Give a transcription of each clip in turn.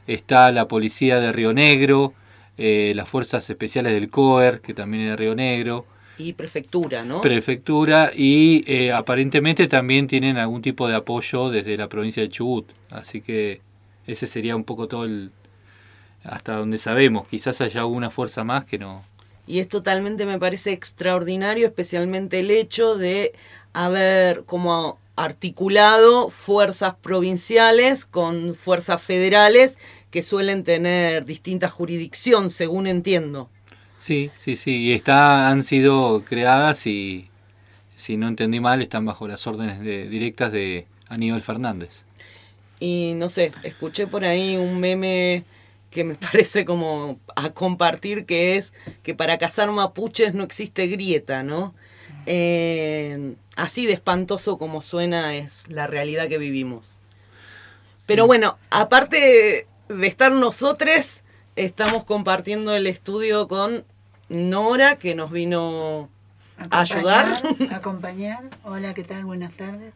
está la policía de Río Negro, las fuerzas especiales del COER, que también es de Río Negro. Y prefectura, ¿no? Prefectura, y aparentemente también tienen algún tipo de apoyo desde la provincia de Chubut. Así que ese sería un poco todo hasta donde sabemos. Quizás haya alguna fuerza más que no. Y es totalmente, me parece extraordinario, especialmente el hecho de haber como articulado fuerzas provinciales con fuerzas federales que suelen tener distinta jurisdicción, según entiendo. Sí. Y han sido creadas y, si no entendí mal, están bajo las órdenes directas de Aníbal Fernández. Y no sé, escuché por ahí un meme que me parece como a compartir, que es que para cazar mapuches no existe grieta, ¿no? Así de espantoso como suena es la realidad que vivimos. Pero bueno, aparte de estar nosotros, estamos compartiendo el estudio con Nora, que nos vino a ayudar. Acompañar. Hola, ¿qué tal? Buenas tardes.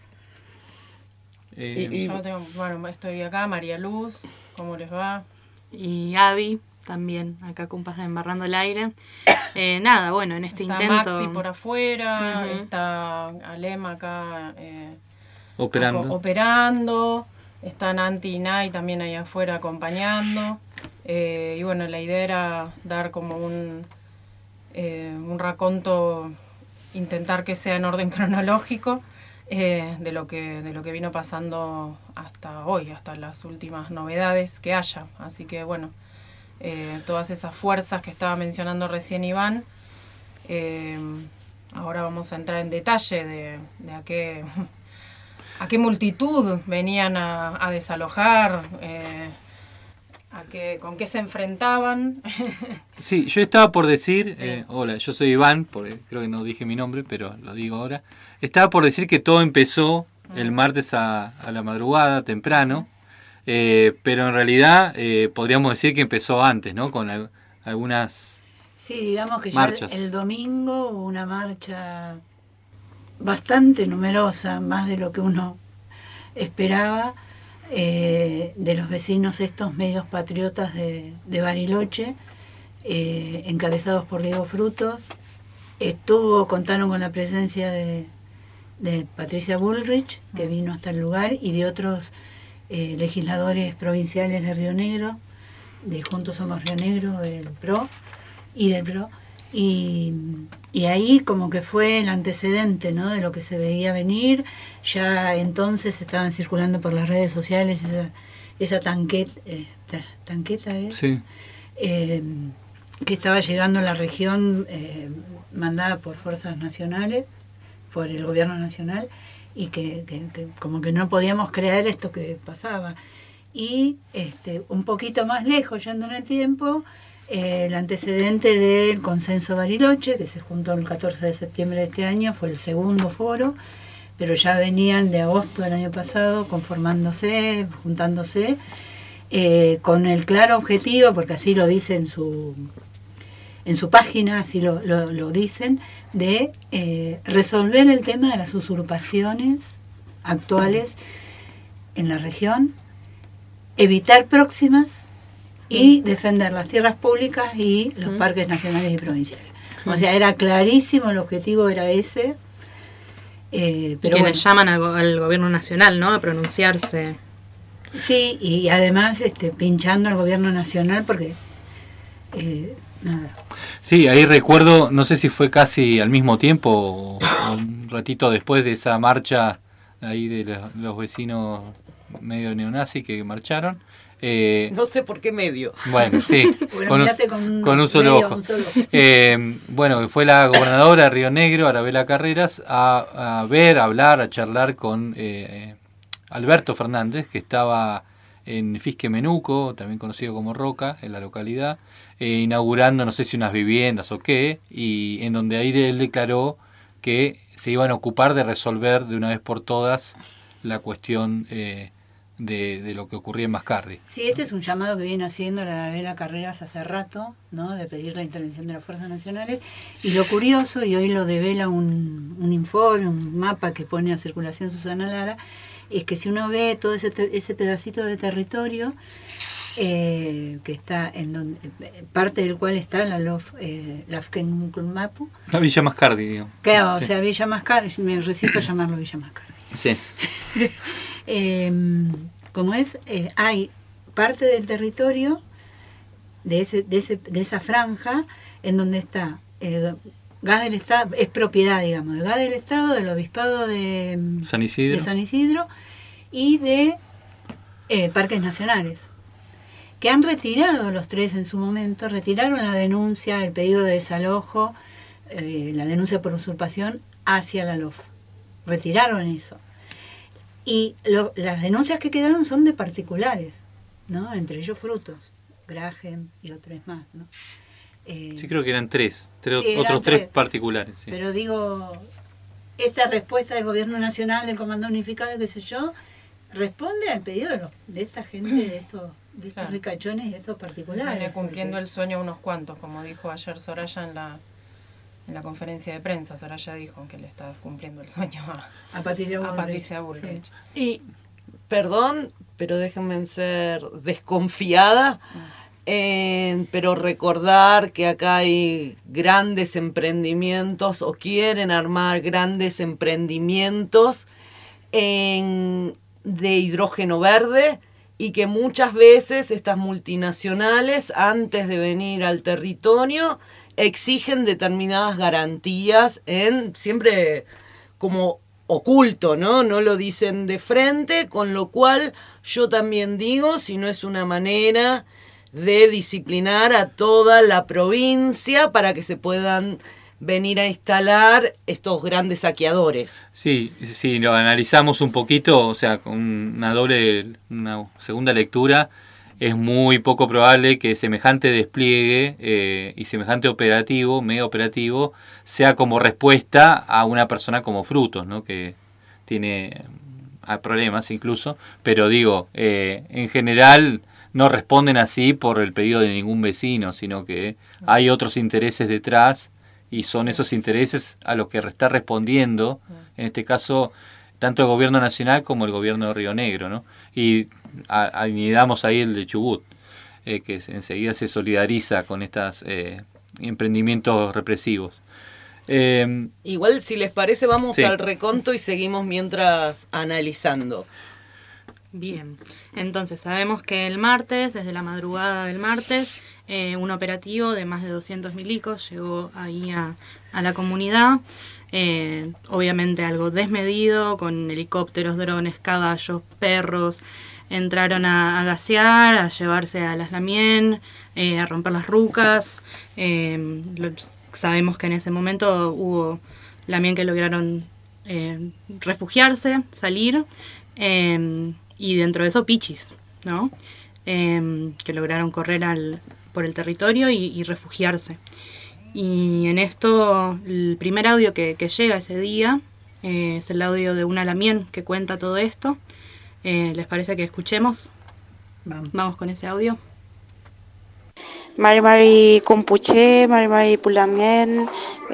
Yo estoy acá, María Luz, ¿cómo les va? Y Abby, también, acá compas de Embarrando el Aire. Nada, bueno, en este está intento... Maxi por afuera, está Alem acá operando. Está Nanti y Nay también ahí afuera acompañando. Y bueno, la idea era dar como un raconto, intentar que sea en orden cronológico, de lo que vino pasando hasta hoy, hasta las últimas novedades que haya. Así que bueno, todas esas fuerzas que estaba mencionando recién Iván, ahora vamos a entrar en detalle de a qué multitud venían a desalojar, con qué se enfrentaban. Sí, yo estaba por decir, Sí. hola, yo soy Iván, porque creo que no dije mi nombre, pero lo digo ahora. Estaba por decir que todo empezó el martes a la madrugada, temprano, pero en realidad podríamos decir que empezó antes, ¿no? Con algunas Sí, digamos que marchas. Ya el domingo hubo una marcha bastante numerosa, más de lo que uno esperaba, de los vecinos estos medios patriotas de Bariloche, encabezados por Diego Frutos. Contaron con la presencia de Patricia Bullrich, que vino hasta el lugar, y de otros legisladores provinciales de Río Negro, de Juntos Somos Río Negro, del PRO. Y ahí como que fue el antecedente, ¿no?, de lo que se veía venir. Ya entonces estaban circulando por las redes sociales esa tanqueta, ¿eh? Sí. Que estaba llegando a la región, mandada por fuerzas nacionales, por el gobierno nacional, y que como que no podíamos creer esto que pasaba. Y un poquito más lejos, yendo en el tiempo, el antecedente del Consenso Bariloche, que se juntó el 14 de septiembre de este año, fue el segundo foro, pero ya venían de agosto del año pasado conformándose, juntándose, con el claro objetivo, porque así lo dice en su página, así lo dicen, de resolver el tema de las usurpaciones actuales en la región, evitar próximas y defender las tierras públicas y los parques nacionales y provinciales. O sea, era clarísimo, el objetivo era ese. Pero quienes bueno, llaman al gobierno nacional, ¿no?, a pronunciarse. Sí, y además pinchando al gobierno nacional porque... nada. Sí, ahí recuerdo, no sé si fue casi al mismo tiempo o un ratito después de esa marcha ahí de los vecinos medio neonazis que marcharon. No sé por qué medio. Bueno, sí, Bueno, con un solo ojo. Bueno, fue la gobernadora de Río Negro, Arabela Carreras, a hablar, a charlar con Alberto Fernández, que estaba en Fisque Menuco, también conocido como Roca, en la localidad, inaugurando no sé si unas viviendas o qué, y en donde ahí él declaró que se iban a ocupar de resolver de una vez por todas la cuestión de lo que ocurría en Mascardi. Sí, este es un llamado que viene haciendo la Arabela Carreras hace rato, ¿no?, de pedir la intervención de las fuerzas nacionales. Y lo curioso, y hoy lo devela un informe, un mapa que pone a circulación Susana Lara, es que si uno ve todo ese pedacito de territorio, que está en donde, parte del cual está la Lafkenkulmapu. La Villa Mascardi, digo. Claro, Sí. o sea, Villa Mascardi, me resisto a llamarlo Villa Mascardi. Sí. Como es, hay parte del territorio de esa franja en donde está gas del Estado, es propiedad, digamos, de gas del Estado, del Obispado de San Isidro. Y de parques nacionales, que han retirado los tres en su momento, retiraron la denuncia, el pedido de desalojo, la denuncia por usurpación hacia la LOF. Retiraron eso. Y las denuncias que quedaron son de particulares, ¿no? Entre ellos Frutos, Graham y otros más, ¿no? Sí, creo que eran tres, sí, eran otros tres particulares. Sí. Pero digo, esta respuesta del Gobierno Nacional, del Comando Unificado, qué sé yo, responde al pedido de esta gente, de estos Claro. ricachones y de estos particulares. Viene cumpliendo el sueño unos cuantos, como dijo ayer Soraya en la conferencia de prensa. Soraya dijo que le está cumpliendo el sueño A Patricia Bullrich. Sí. Y, perdón, pero déjenme ser desconfiada, pero recordar que acá hay grandes emprendimientos o quieren armar grandes emprendimientos de hidrógeno verde y que muchas veces estas multinacionales, antes de venir al territorio, exigen determinadas garantías siempre como oculto, ¿no? No lo dicen de frente, con lo cual yo también digo, si no es una manera de disciplinar a toda la provincia para que se puedan venir a instalar estos grandes saqueadores. Sí, lo analizamos un poquito, o sea, con una segunda lectura, es muy poco probable que semejante despliegue y semejante mega operativo, sea como respuesta a una persona como Frutos, ¿no? Que tiene problemas incluso, pero digo, en general no responden así por el pedido de ningún vecino, sino que hay otros intereses detrás y son esos intereses a los que está respondiendo, en este caso, tanto el gobierno nacional como el gobierno de Río Negro, ¿no? Y añadamos ahí el de Chubut, que enseguida se solidariza con estos emprendimientos represivos. Igual, si les parece, vamos sí. al reconto y seguimos mientras analizando. Bien, entonces sabemos que el martes, desde la madrugada del martes, un operativo de más de 200 milicos llegó ahí a la comunidad, obviamente algo desmedido, con helicópteros, drones, caballos, perros, entraron a gasear, a llevarse a las Lamien, a romper las rucas. Sabemos que en ese momento hubo Lamien que lograron refugiarse, salir, y dentro de eso pichis, ¿no? Que lograron correr por el territorio y refugiarse. Y en esto, el primer audio que llega ese día es el audio de una Lamien que cuenta todo esto. ¿Les parece que escuchemos? Vamos con ese audio. Mari Compuché, Mari Pulamien.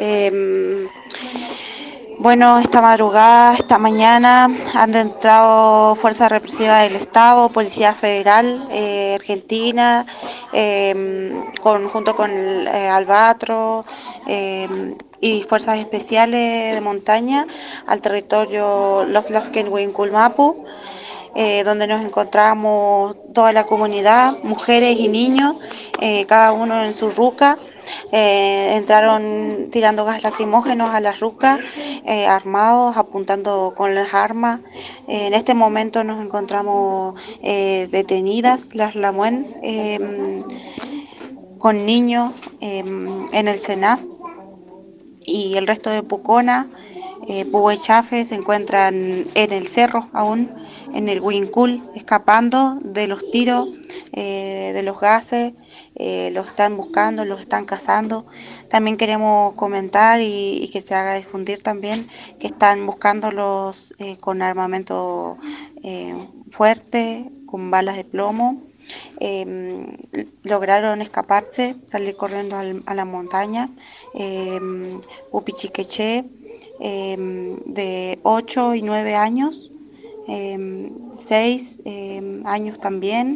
Bueno, esta madrugada, esta mañana, han entrado fuerzas represivas del Estado, Policía Federal, Argentina, junto con el Albatro y fuerzas especiales de montaña al territorio Loflafken-Huinculmapu, donde nos encontramos toda la comunidad, mujeres y niños, cada uno en su ruca. Entraron tirando gas lacrimógenos a las rucas, armados, apuntando con las armas. En este momento nos encontramos detenidas las Lamuen, con niños en el CENAF, y el resto de Pucona, Puhue Chafe, se encuentran en el cerro aún, en el Huincul, escapando de los tiros, de los gases. Los están buscando, los están cazando. También queremos comentar y que se haga difundir también que están buscándolos con armamento fuerte, con balas de plomo. Lograron escaparse, salir corriendo a la montaña. Upichiqueché, de 8 y 9 años, 6 años también,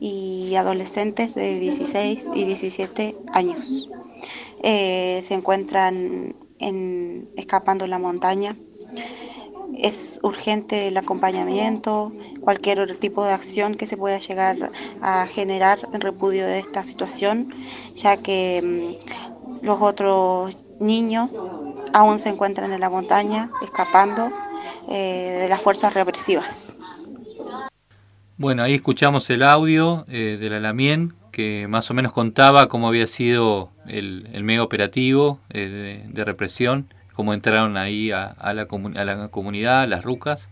y adolescentes de 16 y 17 años. Se encuentran escapando en la montaña. Es urgente el acompañamiento, cualquier otro tipo de acción que se pueda llegar a generar en repudio de esta situación, ya que los otros niños aún se encuentran en la montaña escapando de las fuerzas represivas. Bueno, ahí escuchamos el audio de la Lamien, que más o menos contaba cómo había sido el mega operativo de represión, cómo entraron ahí a la comunidad, a las rucas.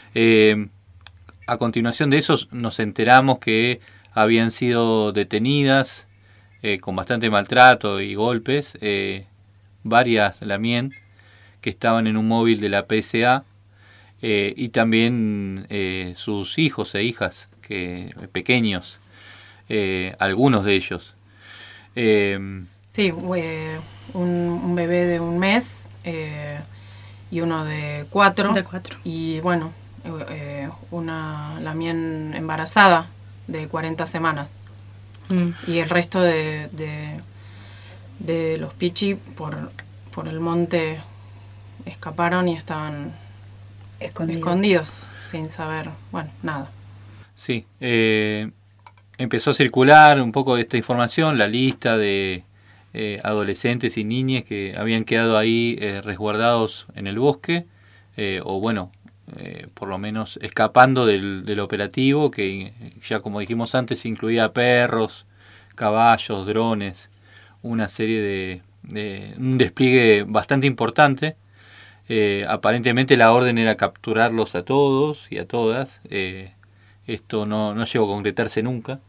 A continuación de eso nos enteramos que habían sido detenidas con bastante maltrato y golpes varias Lamien que estaban en un móvil de la PSA y también sus hijos e hijas pequeños, algunos de ellos. Sí, un bebé de 1 mes y uno de 4. Y bueno, una Lamien embarazada de 40 semanas. Y el resto de los pichi por el monte escaparon y estaban escondidos sin saber, bueno, nada. Sí, empezó a circular un poco esta información, la lista de adolescentes y niñas que habían quedado ahí resguardados en el bosque, o bueno, por lo menos escapando del operativo, que ya como dijimos antes incluía perros, caballos, drones, una serie de un despliegue bastante importante. Aparentemente la orden era capturarlos a todos y a todas. Esto no llegó a concretarse nunca.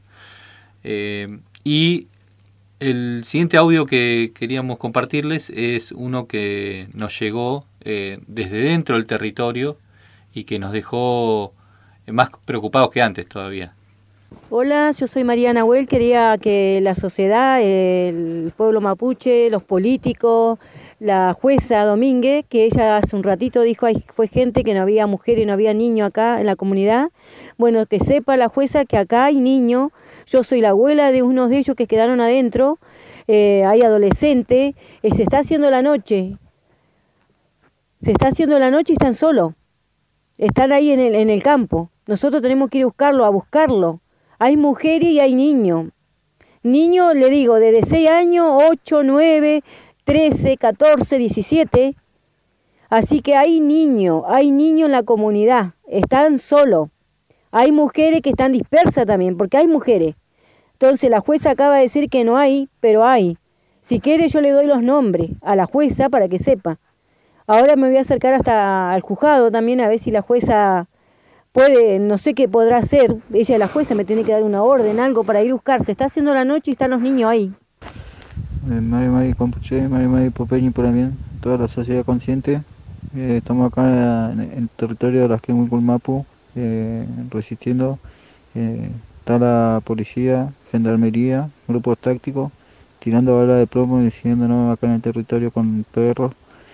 Y el siguiente audio que queríamos compartirles es uno que nos llegó desde dentro del territorio y que nos dejó más preocupados que antes todavía. Hola, yo soy María Nahuel. Quería que la sociedad, el pueblo mapuche, los políticos, la jueza Domínguez, que ella hace un ratito dijo fue gente que no había mujeres y no había niños acá en la comunidad. Bueno, que sepa la jueza que acá hay niños. Yo soy la abuela de unos de ellos que quedaron adentro. Hay adolescentes. Se está haciendo la noche. Se está haciendo la noche y están solos. Están ahí en el campo. Nosotros tenemos que ir a buscarlo. Hay mujeres y hay niños. Niños, le digo, desde 6 años, 8, 9, 13, 14, 17. Así que hay niños en la comunidad. Están solos. Hay mujeres que están dispersas también, porque hay mujeres. Entonces la jueza acaba de decir que no hay, pero hay. Si quiere yo le doy los nombres a la jueza para que sepa. Ahora me voy a acercar hasta al juzgado también a ver si la jueza puede, no sé qué podrá hacer. Ella, la jueza, me tiene que dar una orden, algo para ir a buscar. Se está haciendo la noche y están los niños ahí. Mari Compuche, Mari Popeñi por también, toda la sociedad consciente. Estamos acá en el territorio de las Quemuculmapu, resistiendo. Está la policía, gendarmería, grupos tácticos, tirando balas de plomo y siguiéndonos acá en el territorio con perros.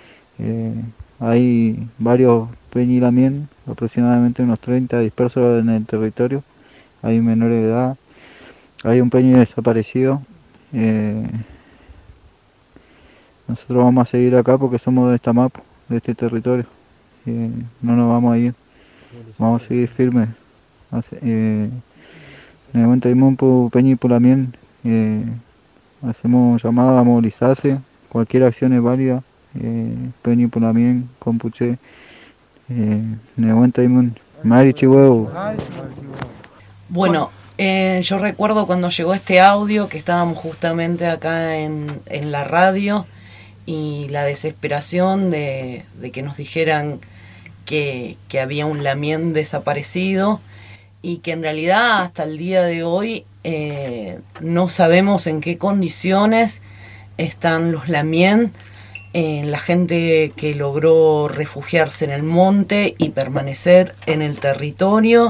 Hay varios Peñi Lamien, aproximadamente unos 30 dispersos en el territorio. Hay menores de edad, hay un Peñi desaparecido. Nosotros vamos a seguir acá porque somos de esta mapa, de este territorio. No nos vamos a ir, vamos a seguir firmes. En el momento de Mumpu Peñi Pulamien, hacemos un llamado a movilizarse, cualquier acción es válida. Peñi Pulamien, Compuche, en el momento de Mari Chihuahua. Bueno, yo recuerdo cuando llegó este audio que estábamos justamente acá en la radio y la desesperación de que nos dijeran que había un Lamien desaparecido y que en realidad hasta el día de hoy no sabemos en qué condiciones están los Lamien, la gente que logró refugiarse en el monte y permanecer en el territorio.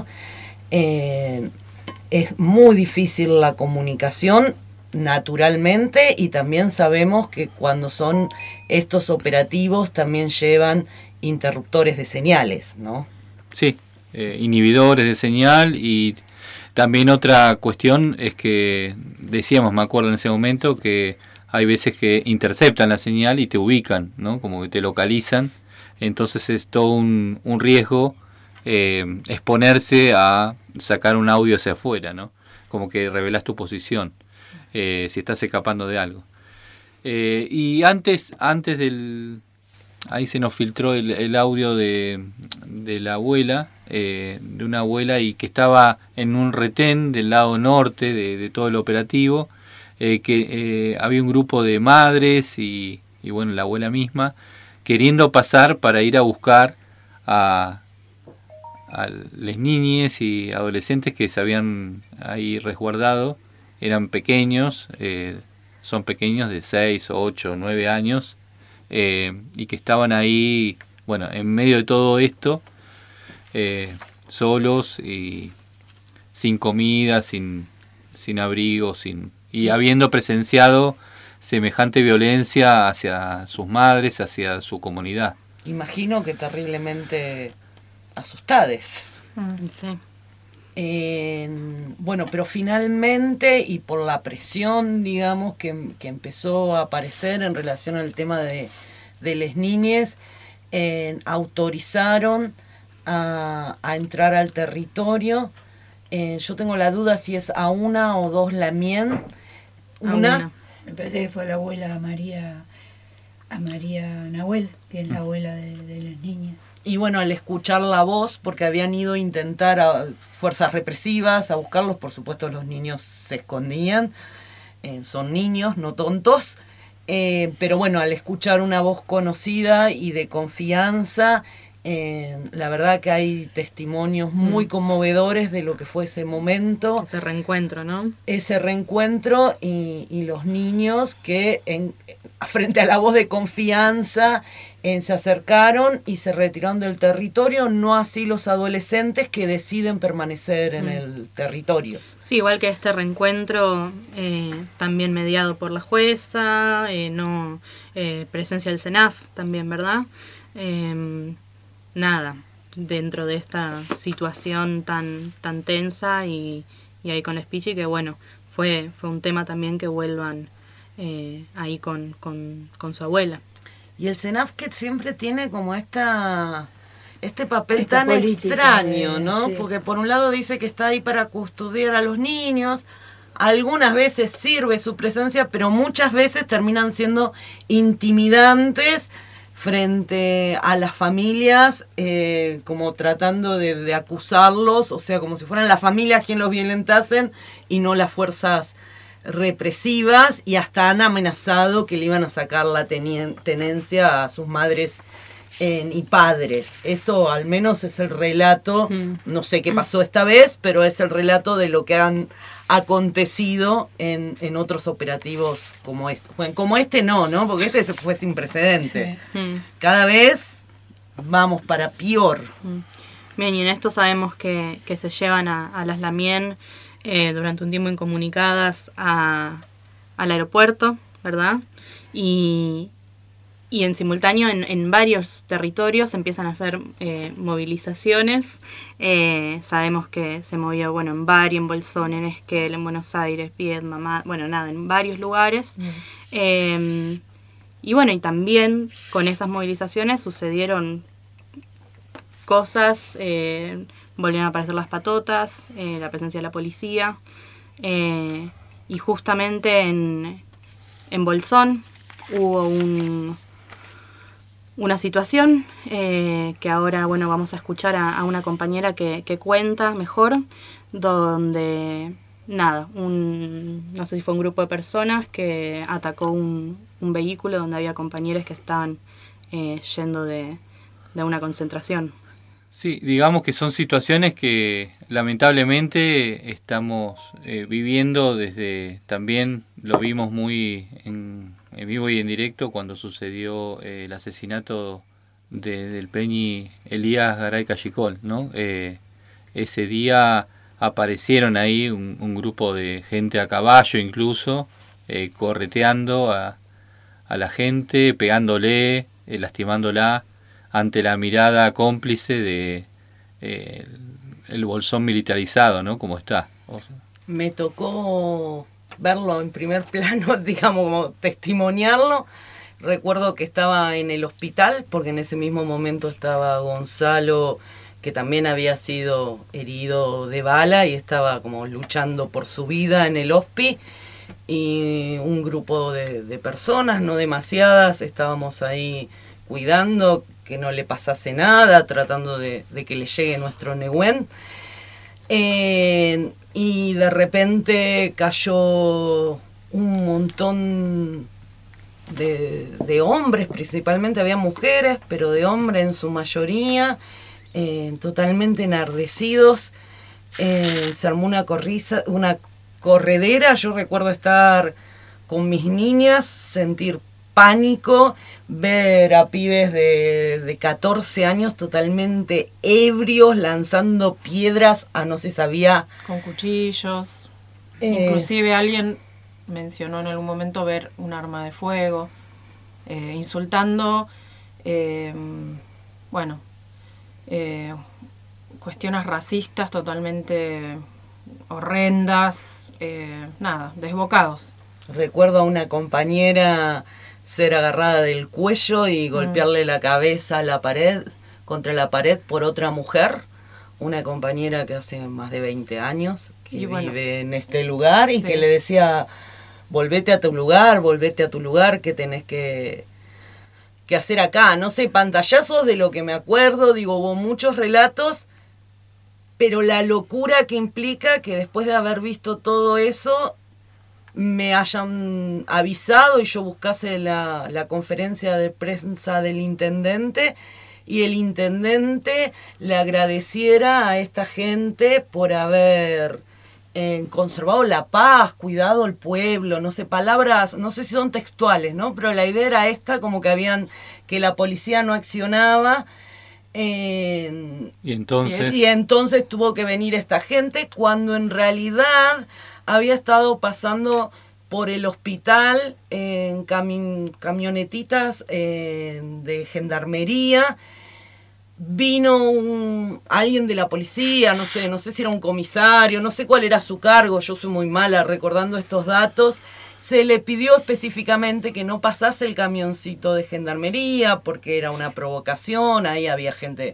Es muy difícil la comunicación, naturalmente, y también sabemos que cuando son estos operativos también llevan interruptores de señales, ¿no? Sí, inhibidores de señal y También otra cuestión es que decíamos, me acuerdo en ese momento, que hay veces que interceptan la señal y te ubican, ¿no? Como que te localizan. Entonces es todo un riesgo exponerse a sacar un audio hacia afuera, ¿no? Como que revelas tu posición, si estás escapando de algo. Y antes del... Ahí se nos filtró el audio de la abuela, de una abuela y que estaba en un retén del lado norte de todo el operativo, que había un grupo de madres y bueno, la abuela misma, queriendo pasar para ir a buscar a las niñas y adolescentes que se habían ahí resguardado. Eran pequeños, son pequeños de 6, 8, 9 años, y que estaban ahí, bueno, en medio de todo esto, solos y sin comida, sin abrigo, y habiendo presenciado semejante violencia hacia sus madres, hacia su comunidad. Imagino que terriblemente asustades. Sí. Bueno, pero finalmente, y por la presión, digamos, que empezó a aparecer en relación al tema de las niñas, autorizaron a entrar al territorio. Yo tengo la duda si es a una o dos Lamien. Una. Me parece que fue la abuela a María Nahuel, que es la abuela de las niñas. Y bueno, al escuchar la voz, porque habían ido a intentar a fuerzas represivas a buscarlos, por supuesto los niños se escondían, son niños, no tontos, pero bueno, al escuchar una voz conocida y de confianza, la verdad que hay testimonios muy conmovedores de lo que fue ese momento. Ese reencuentro, ¿no? Ese reencuentro y los niños que frente a la voz de confianza se acercaron y se retiraron del territorio, no así los adolescentes que deciden permanecer en el territorio. Sí, igual que este reencuentro también mediado por la jueza, presencia del CENAF también, ¿verdad? Nada, dentro de esta situación tan tensa y ahí con las Pichi, que bueno, fue un tema también que vuelvan ahí con su abuela. Y el CENAF que siempre tiene como este papel tan política, extraño, ¿no? sí. Porque por un lado dice que está ahí para custodiar a los niños, algunas veces sirve su presencia, pero muchas veces terminan siendo intimidantes frente a las familias, como tratando de acusarlos, o sea, como si fueran las familias quienes los violentasen y no las fuerzas represivas, y hasta han amenazado que le iban a sacar la tenencia a sus madres y padres. Esto al menos es el relato, no sé qué pasó esta vez, pero es el relato de lo que han acontecido en otros operativos como este. Bueno, como este no, porque este se fue sin precedente. Sí. Cada vez vamos para peor. Bien, y en esto sabemos que se llevan a las Lamien durante un tiempo incomunicadas al aeropuerto, ¿verdad? Y en simultáneo en varios territorios empiezan a hacer movilizaciones. Sabemos que se movió, bueno, en Bari, en Bolsón, en Esquel, en Buenos Aires, Viedma, en varios lugares. Y bueno, y también con esas movilizaciones sucedieron cosas, volvieron a aparecer las patotas, la presencia de la policía, y justamente en Bolsón hubo una situación que ahora, bueno, vamos a escuchar a una compañera que cuenta mejor, donde, nada, no sé si fue un grupo de personas que atacó un vehículo donde había compañeros que estaban yendo de una concentración. Sí, digamos que son situaciones que lamentablemente estamos viviendo desde, también lo vimos muy en vivo y en directo cuando sucedió el asesinato del Peñi Elías Garay Cachicol, ¿no? Ese día aparecieron ahí un grupo de gente a caballo incluso, correteando a la gente, pegándole, lastimándola, ante la mirada cómplice de el Bolsón militarizado, ¿no? Como está. Me tocó verlo en primer plano, digamos, como testimoniarlo. Recuerdo que estaba en el hospital, porque en ese mismo momento estaba Gonzalo, que también había sido herido de bala y estaba como luchando por su vida en el hospi. Y un grupo de personas, no demasiadas, estábamos ahí cuidando que no le pasase nada, tratando de que le llegue nuestro Nehuen. Y de repente cayó un montón de hombres, principalmente había mujeres, pero de hombres en su mayoría, totalmente enardecidos. Se armó una corredera. Yo recuerdo estar con mis niñas, sentir pánico, ver a pibes de 14 años totalmente ebrios, lanzando piedras a no se sabía. Con cuchillos. Inclusive alguien mencionó en algún momento ver un arma de fuego, insultando, cuestiones racistas totalmente horrendas, desbocados. Recuerdo a una compañera ser agarrada del cuello y golpearle la cabeza a la pared, contra la pared por otra mujer, una compañera que hace más de 20 años, que vive en este lugar y que le decía, volvete a tu lugar, que tenés que hacer acá. No sé, pantallazos de lo que me acuerdo, digo, hubo muchos relatos, pero la locura que implica que después de haber visto todo eso, me hayan avisado y yo buscase la conferencia de prensa del intendente y el intendente le agradeciera a esta gente por haber conservado la paz, cuidado el pueblo, no sé, palabras, no sé si son textuales, ¿no? Pero la idea era esta, como que la policía no accionaba. Y entonces... Y entonces tuvo que venir esta gente, cuando en realidad había estado pasando por el hospital en camionetitas de gendarmería. Vino alguien de la policía, no sé si era un comisario, no sé cuál era su cargo, yo soy muy mala recordando estos datos. Se le pidió específicamente que no pasase el camioncito de gendarmería porque era una provocación. Ahí había gente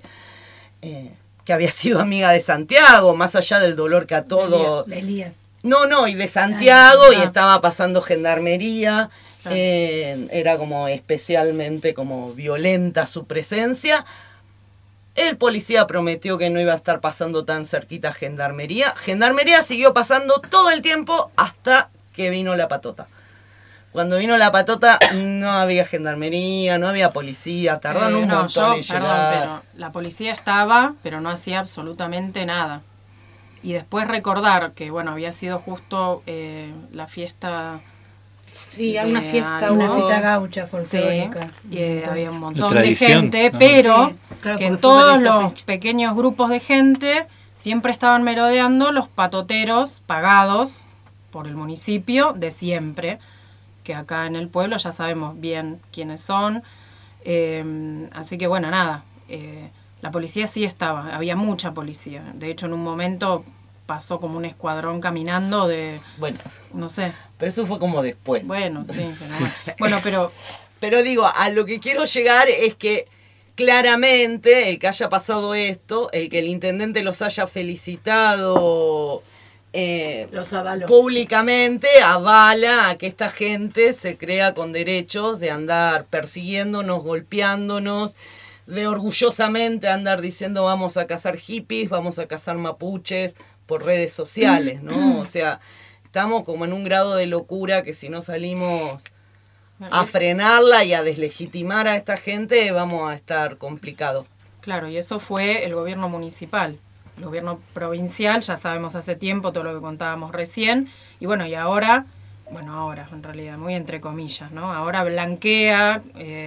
que había sido amiga de Santiago, más allá del dolor que a todos... De Elías. No, y de Santiago, y estaba pasando gendarmería. Era como especialmente como violenta su presencia. El policía prometió que no iba a estar pasando tan cerquita gendarmería. Gendarmería siguió pasando todo el tiempo hasta que vino la patota. Cuando vino la patota no había gendarmería, no había policía, tardaron un montón en llegar. Pero la policía estaba, pero no hacía absolutamente nada. Y después recordar que, había sido justo la fiesta... Sí, hay una fiesta, una fiesta gaucha folclórica. Sí, y había un montón de gente, ¿no? Pero que en todos los pequeños grupos de gente siempre estaban merodeando los patoteros pagados por el municipio de siempre, que acá en el pueblo ya sabemos bien quiénes son. Así que la policía sí estaba, había mucha policía. De hecho, en un momento pasó como un escuadrón caminando no sé. Pero eso fue como después. Bueno, sí. Pero digo, a lo que quiero llegar es que claramente el que haya pasado esto, el que el intendente los haya felicitado los avaló públicamente, avala a que esta gente se crea con derechos de andar persiguiéndonos, golpeándonos, de orgullosamente andar diciendo vamos a cazar hippies, vamos a cazar mapuches por redes sociales, ¿no? O sea, estamos como en un grado de locura que si no salimos a frenarla y a deslegitimar a esta gente vamos a estar complicados. Claro, y eso fue el gobierno municipal. El gobierno provincial, ya sabemos hace tiempo todo lo que contábamos recién, y ahora en realidad, muy entre comillas, ¿no? Ahora blanquea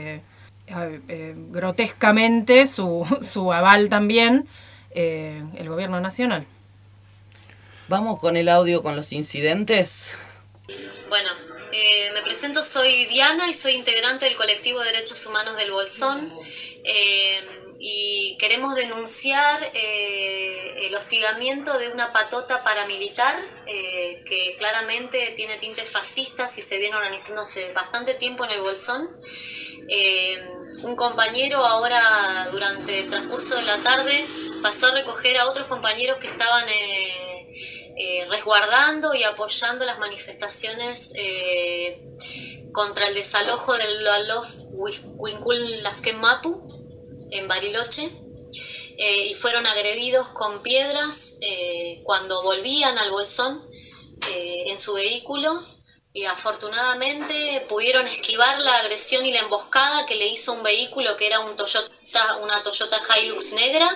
grotescamente su aval también el gobierno nacional. Vamos con el audio con los incidentes. Bueno, me presento, soy Diana y soy integrante del colectivo de Derechos Humanos del Bolsón. Y queremos denunciar el hostigamiento de una patota paramilitar que claramente tiene tintes fascistas y se viene organizando hace bastante tiempo en el Bolsón. Un compañero ahora durante el transcurso de la tarde pasó a recoger a otros compañeros que estaban resguardando y apoyando las manifestaciones contra el desalojo del Lalof Huincul Lafken Mapu en Bariloche, y fueron agredidos con piedras cuando volvían al Bolsón en su vehículo, y afortunadamente pudieron esquivar la agresión y la emboscada que le hizo un vehículo que era una Toyota Hilux negra.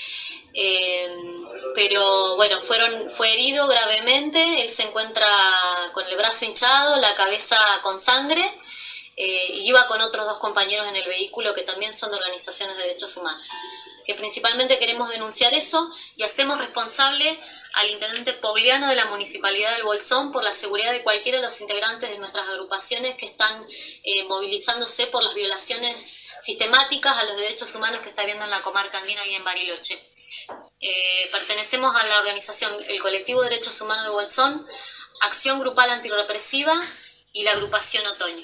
Pero bueno, fue herido gravemente. Él se encuentra con el brazo hinchado, la cabeza con sangre, y iba con otros 2 compañeros en el vehículo que también son de organizaciones de derechos humanos. Así que principalmente queremos denunciar eso y hacemos responsable al intendente Pogliano de la Municipalidad del Bolsón por la seguridad de cualquiera de los integrantes de nuestras agrupaciones que están movilizándose por las violaciones sistemáticas a los derechos humanos que está habiendo en la comarca andina y en Bariloche. Pertenecemos a la organización El Colectivo de Derechos Humanos de Bolsón, Acción Grupal Antirrepresiva y la agrupación Otoño.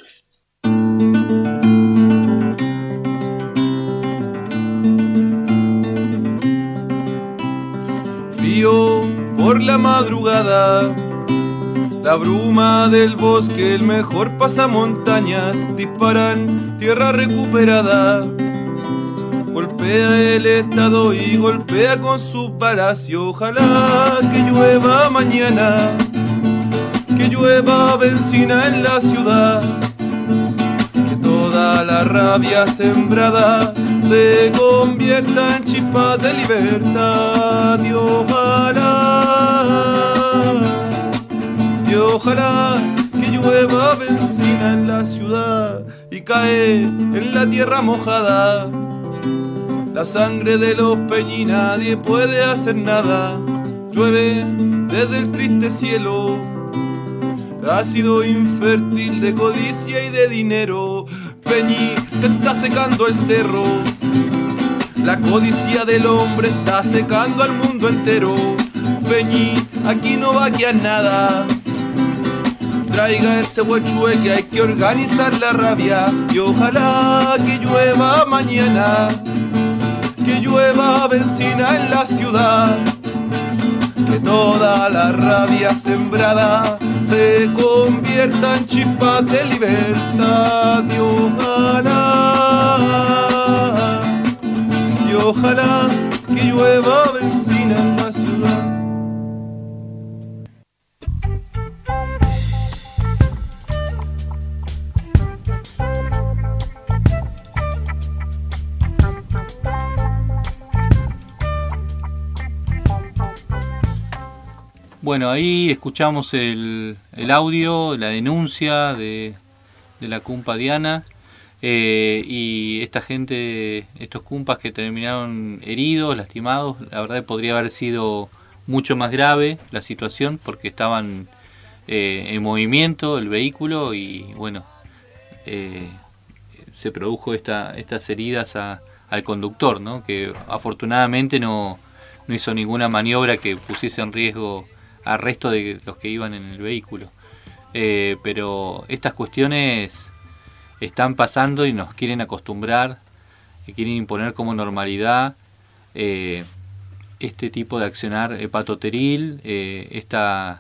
Frío por la madrugada, la bruma del bosque, el mejor pasamontañas, disparan tierra recuperada. Golpea el Estado y golpea con su palacio. Ojalá que llueva mañana, que llueva benzina en la ciudad, que toda la rabia sembrada se convierta en chispa de libertad. Y ojalá que llueva benzina en la ciudad y cae en la tierra mojada. La sangre de los Peñi, nadie puede hacer nada. Llueve desde el triste cielo, ácido infértil de codicia y de dinero. Peñi, se está secando el cerro, la codicia del hombre está secando al mundo entero. Peñi, aquí no va a quedar nada. Traiga ese huechue que hay que organizar la rabia. Y ojalá que llueva mañana, que llueva benzina en la ciudad, que toda la rabia sembrada se convierta en chispas de libertad. Y ojalá que llueva benzina en la ciudad. Bueno, ahí escuchamos el audio, la denuncia de la cumpa Diana, y esta gente, estos cumpas que terminaron heridos, lastimados. La verdad que podría haber sido mucho más grave la situación porque estaban en movimiento el vehículo y bueno, se produjo estas heridas al conductor, ¿no? Que afortunadamente no hizo ninguna maniobra que pusiese en riesgo al resto de los que iban en el vehículo. Pero estas cuestiones están pasando y nos quieren acostumbrar, quieren imponer como normalidad este tipo de accionar patoteril, este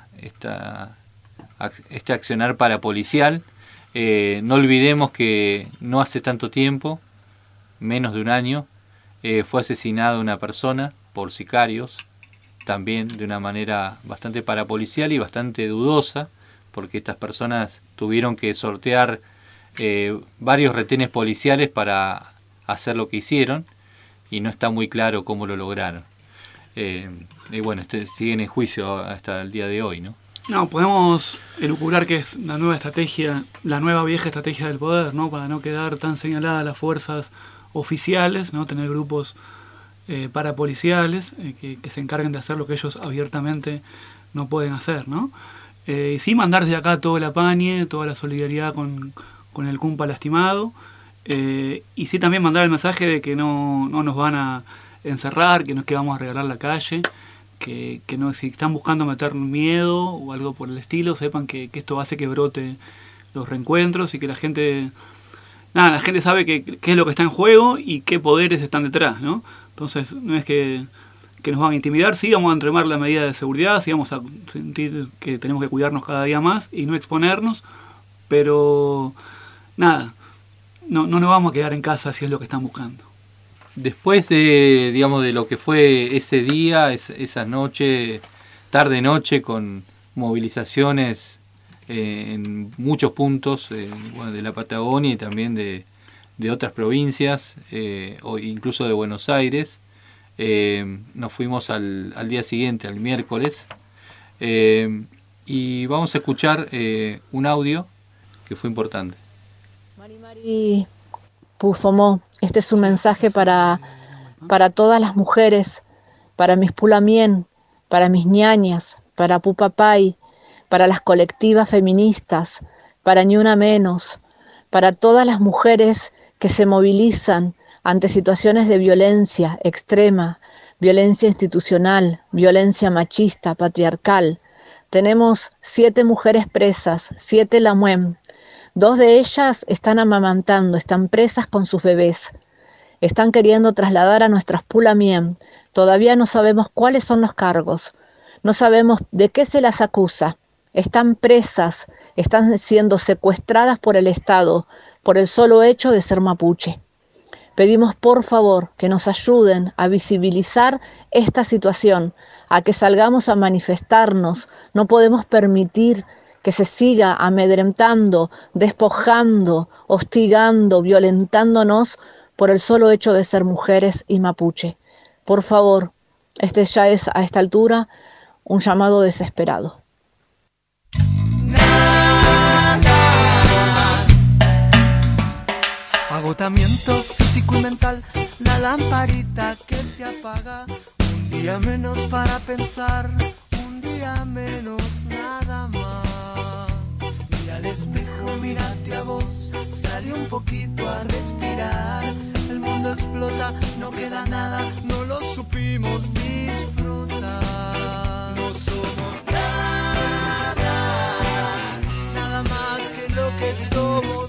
accionar parapolicial. No olvidemos que no hace tanto tiempo, menos de un año, fue asesinada una persona por sicarios, también de una manera bastante parapolicial y bastante dudosa, porque estas personas tuvieron que sortear varios retenes policiales para hacer lo que hicieron y no está muy claro cómo lo lograron. Y bueno, siguen en juicio hasta el día de hoy, ¿no? No, podemos elucubrar que es la nueva estrategia, la nueva vieja estrategia del poder, ¿no? Para no quedar tan señaladas las fuerzas oficiales, ¿no? Tener grupos parapoliciales que se encarguen de hacer lo que ellos abiertamente no pueden hacer, ¿no? Y sí mandar desde acá todo el apañe, toda la solidaridad con el cumpa lastimado, y sí también mandar el mensaje de que no nos van a encerrar, que no es que vamos a regalar la calle, que no, si están buscando meter miedo o algo por el estilo, sepan que esto hace que brote los reencuentros y que la gente sabe qué es lo que está en juego y qué poderes están detrás, ¿no? Entonces, no es que nos van a intimidar, sí vamos a entremar la medida de seguridad, sí vamos a sentir que tenemos que cuidarnos cada día más y no exponernos, pero nada, no nos vamos a quedar en casa si es lo que están buscando. Después de, digamos, de lo que fue ese día, esa noche, tarde-noche, con movilizaciones en muchos puntos de la Patagonia y también de otras provincias, o incluso de Buenos Aires, nos fuimos al día siguiente, al miércoles, y vamos a escuchar un audio que fue importante. Mari Pufomó, este es un mensaje para todas las mujeres, para mis pulamien, para mis ñañas, para Pupapay, para las colectivas feministas, para Ni Una Menos, para todas las mujeres que se movilizan ante situaciones de violencia extrema, violencia institucional, violencia machista, patriarcal. Tenemos 7 mujeres presas, 7 Lamuem. 2 de ellas están amamantando, están presas con sus bebés. Están queriendo trasladar a nuestras pulamien. Todavía no sabemos cuáles son los cargos. No sabemos de qué se las acusa. Están presas, están siendo secuestradas por el Estado por el solo hecho de ser mapuche. Pedimos por favor que nos ayuden a visibilizar esta situación, a que salgamos a manifestarnos. No podemos permitir que se siga amedrentando, despojando, hostigando, violentándonos por el solo hecho de ser mujeres y mapuche. Por favor, este ya es a esta altura un llamado desesperado. Agotamiento físico y mental, la lamparita que se apaga. Un día menos para pensar, un día menos nada más. Mira al espejo, mírate a vos, sale un poquito a respirar. El mundo explota, no queda nada, no lo supimos disfrutar. No somos nada más que lo que somos.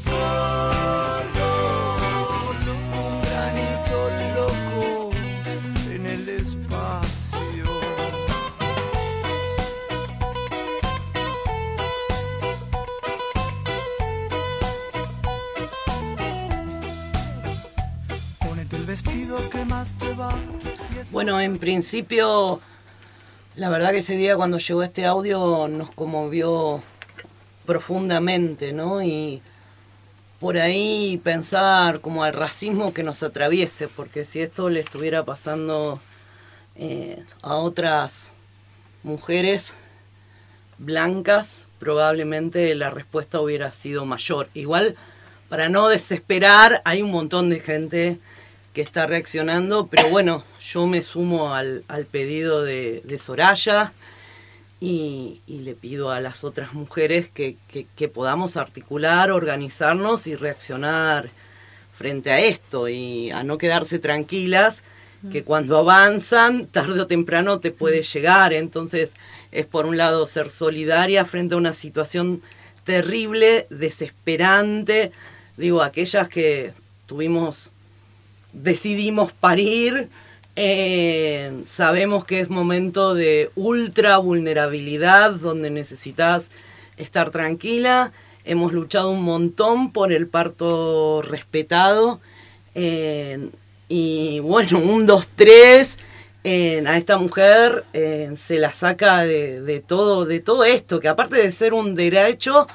Bueno, en principio, la verdad que ese día cuando llegó este audio nos conmovió profundamente, ¿no? Y por ahí pensar como al racismo que nos atraviese, porque si esto le estuviera pasando a otras mujeres blancas, probablemente la respuesta hubiera sido mayor. Igual, para no desesperar, hay un montón de gente que está reaccionando, pero bueno, yo me sumo al pedido de Soraya y le pido a las otras mujeres que podamos articular, organizarnos y reaccionar frente a esto y a no quedarse tranquilas, que cuando avanzan, tarde o temprano te puede llegar. Entonces es por un lado ser solidaria frente a una situación terrible, desesperante. Digo, aquellas que decidimos parir, sabemos que es momento de ultra vulnerabilidad, donde necesitas estar tranquila. Hemos luchado un montón por el parto respetado, y bueno, 1, 2, 3, a esta mujer se la saca de todo esto, que aparte de ser un derecho,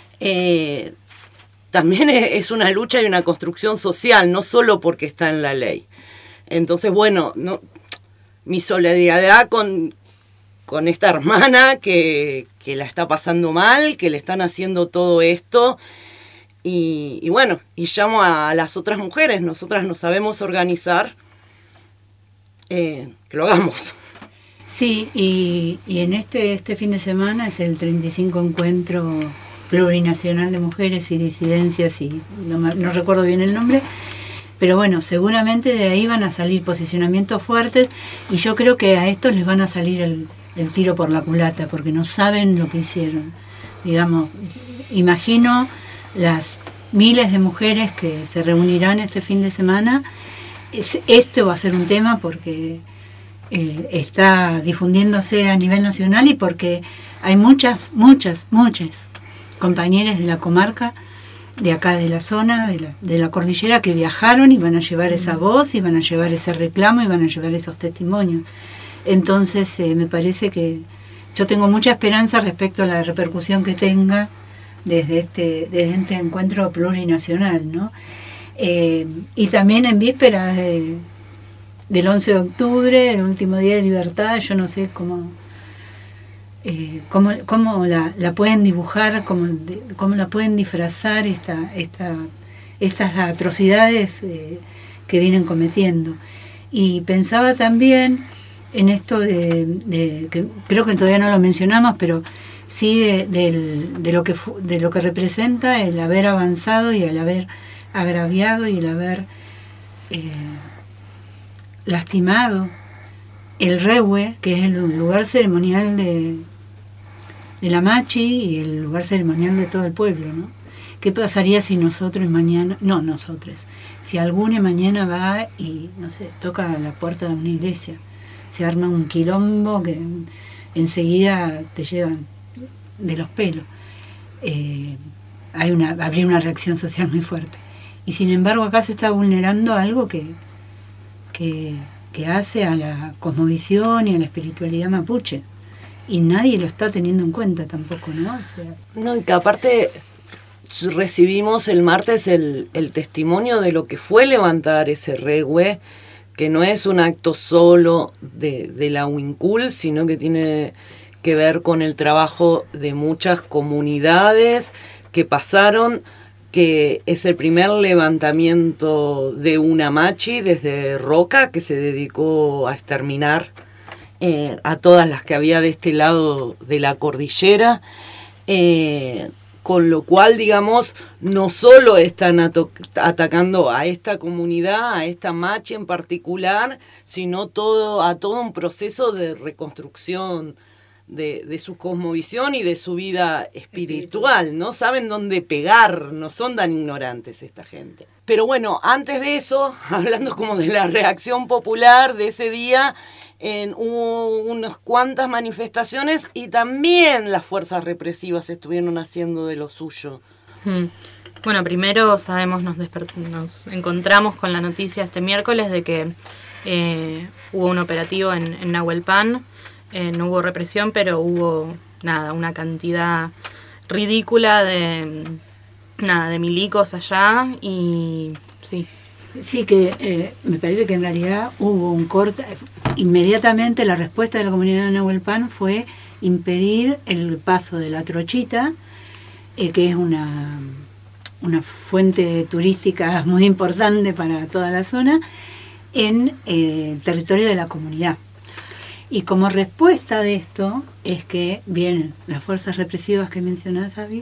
también es una lucha y una construcción social, no solo porque está en la ley. Entonces, bueno, mi solidaridad con esta hermana que la está pasando mal, que le están haciendo todo esto. Y bueno, y llamo a las otras mujeres, nosotras nos sabemos organizar, que lo hagamos. Sí, y en este fin de semana es el 35 encuentro plurinacional de mujeres y disidencias, y no recuerdo bien el nombre, Pero bueno, seguramente de ahí van a salir posicionamientos fuertes y yo creo que a estos les van a salir el tiro por la culata porque no saben lo que hicieron. Digamos, imagino las miles de mujeres que se reunirán este fin de semana. Este va a ser un tema porque está difundiéndose a nivel nacional y porque hay muchas compañeras de la comarca, de acá de la zona, de la cordillera, que viajaron y van a llevar esa voz y van a llevar ese reclamo y van a llevar esos testimonios. Entonces me parece que yo tengo mucha esperanza respecto a la repercusión que tenga desde este encuentro plurinacional, ¿no? Y también en vísperas del 11 de octubre, el último día de libertad, yo no sé cómo la pueden dibujar, cómo la pueden disfrazar estas atrocidades que vienen cometiendo. Y pensaba también en esto que creo que todavía no lo mencionamos, pero sí de lo que representa el haber avanzado y el haber agraviado y el haber lastimado el Rehue, que es el lugar ceremonial de la Machi y el lugar ceremonial de todo el pueblo, ¿no? ¿Qué pasaría si si alguna mañana va y, no sé, toca la puerta de una iglesia? Se arma un quilombo que enseguida te llevan de los pelos. Habría una reacción social muy fuerte. Y sin embargo acá se está vulnerando algo que hace a la cosmovisión y a la espiritualidad mapuche. Y nadie lo está teniendo en cuenta tampoco, ¿no? No, y que aparte recibimos el martes el testimonio de lo que fue levantar ese Rehue, que no es un acto solo de la Huincul, sino que tiene que ver con el trabajo de muchas comunidades que pasaron, que es el primer levantamiento de una machi desde Roca, que se dedicó a exterminar a todas las que había de este lado de la cordillera, con lo cual, digamos, no solo están atacando a esta comunidad, a esta machi en particular, sino a todo un proceso de reconstrucción de su cosmovisión y de su vida espiritual, ¿no? Saben dónde pegar, no son tan ignorantes esta gente. Pero bueno, antes de eso, hablando como de la reacción popular de ese día, hubo unas cuantas manifestaciones y también las fuerzas represivas estuvieron haciendo de lo suyo. Bueno, primero sabemos, nos encontramos con la noticia este miércoles de que hubo un operativo en Nahuelpan. No hubo represión, pero hubo una cantidad ridícula de milicos allá y sí. Sí, que me parece que en realidad hubo un corte. Inmediatamente la respuesta de la comunidad de Nahuelpan fue impedir el paso de la Trochita, que es una fuente turística muy importante para toda la zona, en territorio de la comunidad. Y como respuesta de esto es que vienen las fuerzas represivas que mencionás, Abby,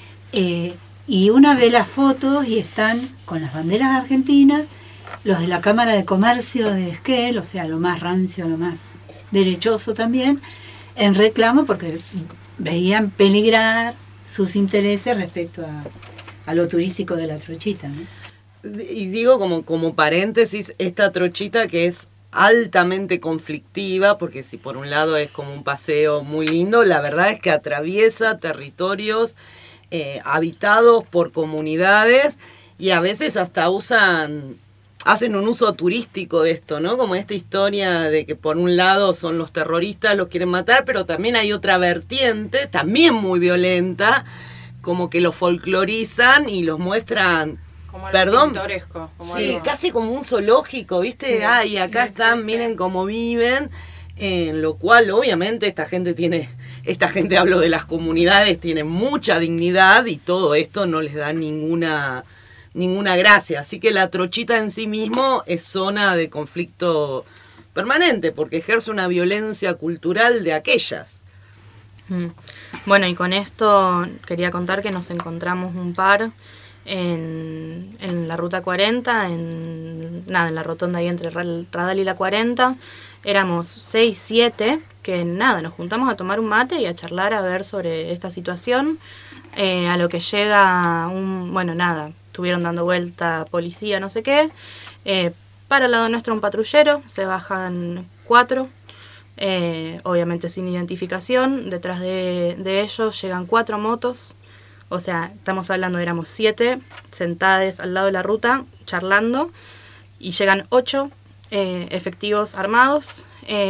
y una ve las fotos y están con las banderas argentinas, los de la Cámara de Comercio de Esquel, o sea, lo más rancio, lo más derechoso también, en reclamo porque veían peligrar sus intereses respecto a lo turístico de la Trochita, ¿no? Y digo como paréntesis, esta Trochita que es altamente conflictiva, porque si por un lado es como un paseo muy lindo, la verdad es que atraviesa territorios habitados por comunidades y a veces hasta hacen un uso turístico de esto, ¿no? Como esta historia de que por un lado son los terroristas, los quieren matar, pero también hay otra vertiente, también muy violenta, como que los folclorizan y los muestran, como algo pintoresco. Como sí, algo... casi como un zoológico, ¿viste? Sí, y acá sí, están, sí, miren cómo viven, en lo cual obviamente esta gente, hablo de las comunidades, tiene mucha dignidad y todo esto no les da ninguna gracia. Así que la Trochita en sí mismo es zona de conflicto permanente, porque ejerce una violencia cultural de aquellas. Bueno, y con esto quería contar que nos encontramos un par en la ruta 40, en la rotonda ahí entre Radal y la 40. Éramos 6, 7, que nada, nos juntamos a tomar un mate y a charlar a ver sobre esta situación. A lo que llega estuvieron dando vuelta policía, no sé qué. Para el lado nuestro un patrullero, se bajan 4, obviamente sin identificación. Detrás de ellos llegan 4 motos. O sea, estamos hablando, éramos 7 sentadas al lado de la ruta, charlando, y llegan 8 efectivos armados.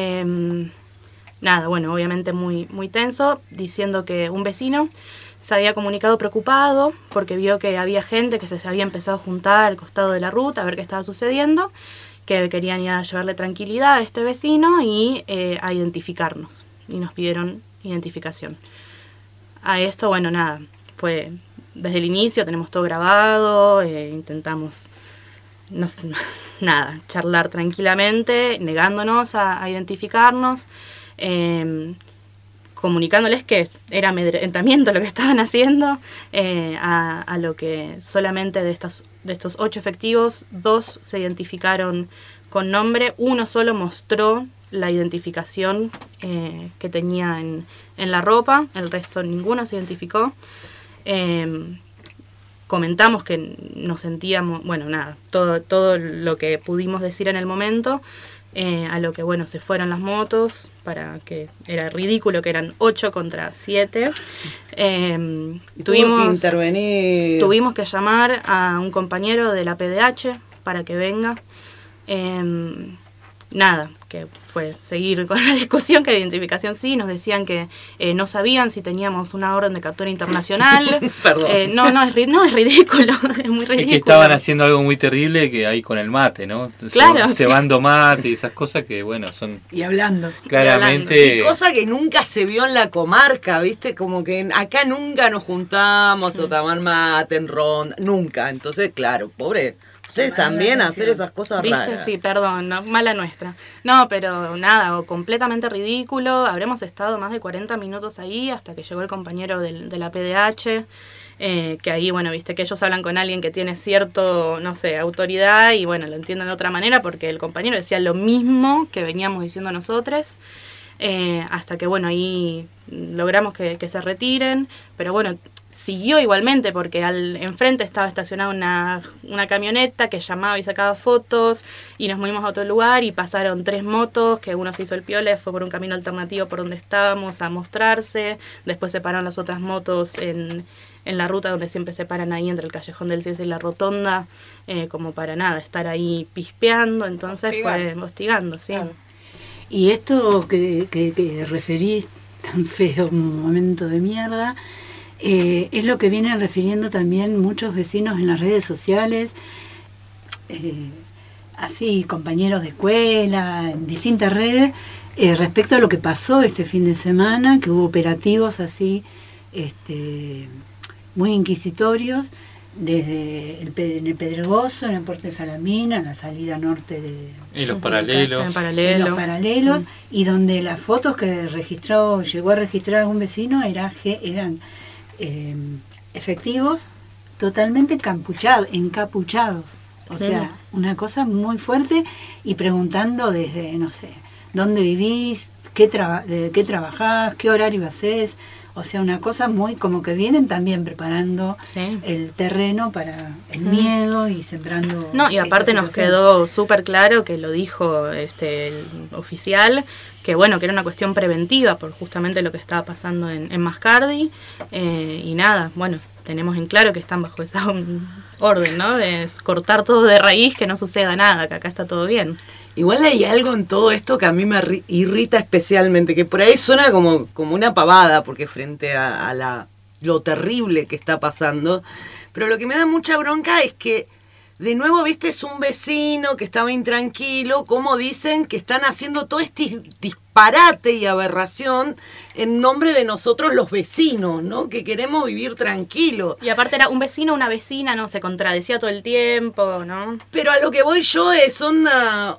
Obviamente muy, muy tenso, diciendo que un vecino se había comunicado preocupado porque vio que había gente que se había empezado a juntar al costado de la ruta a ver qué estaba sucediendo, que querían ir a llevarle tranquilidad a este vecino y a identificarnos. Y nos pidieron identificación. A esto, fue desde el inicio, tenemos todo grabado, intentamos charlar tranquilamente, negándonos a identificarnos, comunicándoles que era amedrentamiento lo que estaban haciendo, a lo que solamente de estos 8 efectivos, 2 se identificaron con nombre, 1 solo mostró la identificación que tenía en la ropa, el resto ninguno se identificó. Comentamos que nos sentíamos, todo lo que pudimos decir en el momento, a lo que se fueron las motos, para que era ridículo que eran 8 contra 7. Tuvimos que intervenir. Tuvimos que llamar a un compañero de la PDH para que venga. Que fue seguir con la discusión, que de identificación sí, nos decían que no sabían si teníamos una orden de captura internacional. Perdón. Es ridículo, es muy ridículo. Es que estaban haciendo algo muy terrible que hay con el mate, ¿no? Claro. Cebando mate y esas cosas que, son... Y hablando. Claramente... Y cosa que nunca se vio en la comarca, ¿viste? Como que acá nunca nos juntamos a tomar mate en ronda, nunca. Entonces, claro, pobre... Ustedes también hacer esas cosas raras. ¿Viste? Sí, perdón, mala nuestra. No, pero nada, completamente ridículo. Habremos estado más de 40 minutos ahí hasta que llegó el compañero de la PDH, que ahí, viste que ellos hablan con alguien que tiene cierto, autoridad y, lo entienden de otra manera porque el compañero decía lo mismo que veníamos diciendo nosotros. Hasta que, ahí logramos que se retiren, pero siguió igualmente porque enfrente estaba estacionada una camioneta que llamaba y sacaba fotos y nos movimos a otro lugar y pasaron 3 motos, que uno se hizo el piola, fue por un camino alternativo por donde estábamos a mostrarse, después se pararon las otras motos en la ruta donde siempre se paran ahí entre el Callejón del Cielo y la Rotonda, como para estar ahí pispeando, entonces fue hostigando, sí. Claro. Y esto que referís, tan feo, un momento de mierda, es lo que vienen refiriendo también muchos vecinos en las redes sociales, así compañeros de escuela, en distintas redes, respecto a lo que pasó este fin de semana, que hubo operativos así muy inquisitorios, desde en el Pedregoso, en el Puerto de Salamina, en la salida norte de... Y los paralelos. En los paralelos, y donde las fotos que llegó a registrar algún vecino eran efectivos totalmente encapuchados. O sea, una cosa muy fuerte, y preguntando desde, ¿dónde vivís? ¿De qué trabajás? ¿Qué horario haces? O sea, una cosa muy como que vienen también preparando el terreno para el miedo y sembrando... No, y aparte nos quedó súper claro que lo dijo el oficial, que que era una cuestión preventiva por justamente lo que estaba pasando en Mascardi, y nada, tenemos en claro que están bajo esa orden, ¿no? De cortar todo de raíz, que no suceda nada, que acá está todo bien. Igual hay algo en todo esto que a mí me irrita especialmente, que por ahí suena como una pavada, porque frente a lo terrible que está pasando, pero lo que me da mucha bronca es que, de nuevo, viste, es un vecino que estaba intranquilo, como dicen que están haciendo todo este disparate y aberración en nombre de nosotros los vecinos, ¿no? Que queremos vivir tranquilos. Y aparte era un vecino, una vecina, se contradecía todo el tiempo, ¿no? Pero a lo que voy yo es onda,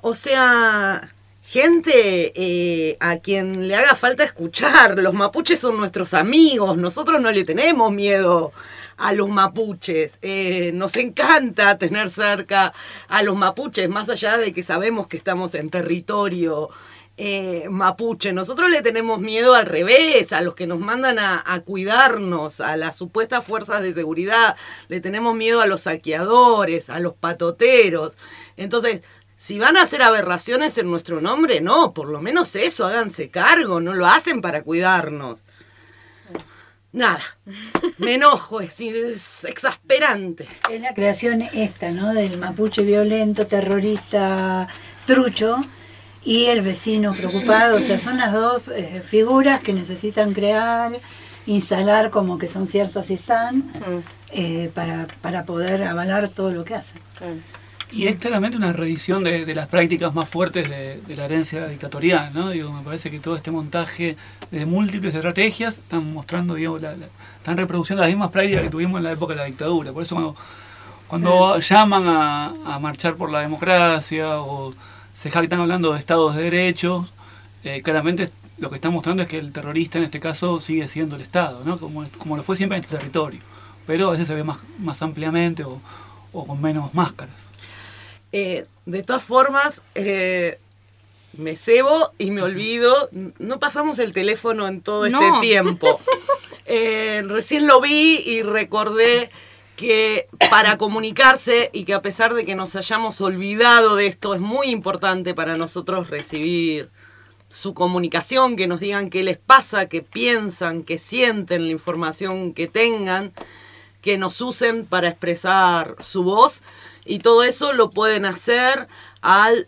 gente a quien le haga falta escuchar. Los mapuches son nuestros amigos, nosotros no le tenemos miedo a los mapuches. Nos encanta tener cerca a los mapuches, más allá de que sabemos que estamos en territorio mapuche. Nosotros le tenemos miedo al revés, a los que nos mandan a cuidarnos, a las supuestas fuerzas de seguridad. Le tenemos miedo a los saqueadores, a los patoteros. Entonces, si van a hacer aberraciones en nuestro nombre, no, por lo menos eso, háganse cargo, no lo hacen para cuidarnos. Nada, me enojo, es exasperante. Es la creación esta, ¿no? Del mapuche violento, terrorista, trucho, y el vecino preocupado. O sea, son las dos figuras que necesitan crear, instalar como que son ciertas y están, para poder avalar todo lo que hacen. Y es claramente una revisión de las prácticas más fuertes de la herencia dictatorial, ¿no? Digo, me parece que todo este montaje de múltiples estrategias están mostrando, digo, están reproduciendo las mismas prácticas que tuvimos en la época de la dictadura. Por eso cuando llaman a marchar por la democracia o se jactan hablando de estados de derechos, claramente lo que están mostrando es que el terrorista en este caso sigue siendo el Estado, ¿no? Como lo fue siempre en este territorio, pero a veces se ve más ampliamente o con menos máscaras. De todas formas, me cebo y me olvido. No pasamos el teléfono en todo este tiempo. Recién lo vi y recordé que para comunicarse, y que a pesar de que nos hayamos olvidado de esto, es muy importante para nosotros recibir su comunicación, que nos digan qué les pasa, qué piensan, qué sienten, la información que tengan, que nos usen para expresar su voz. Y todo eso lo pueden hacer al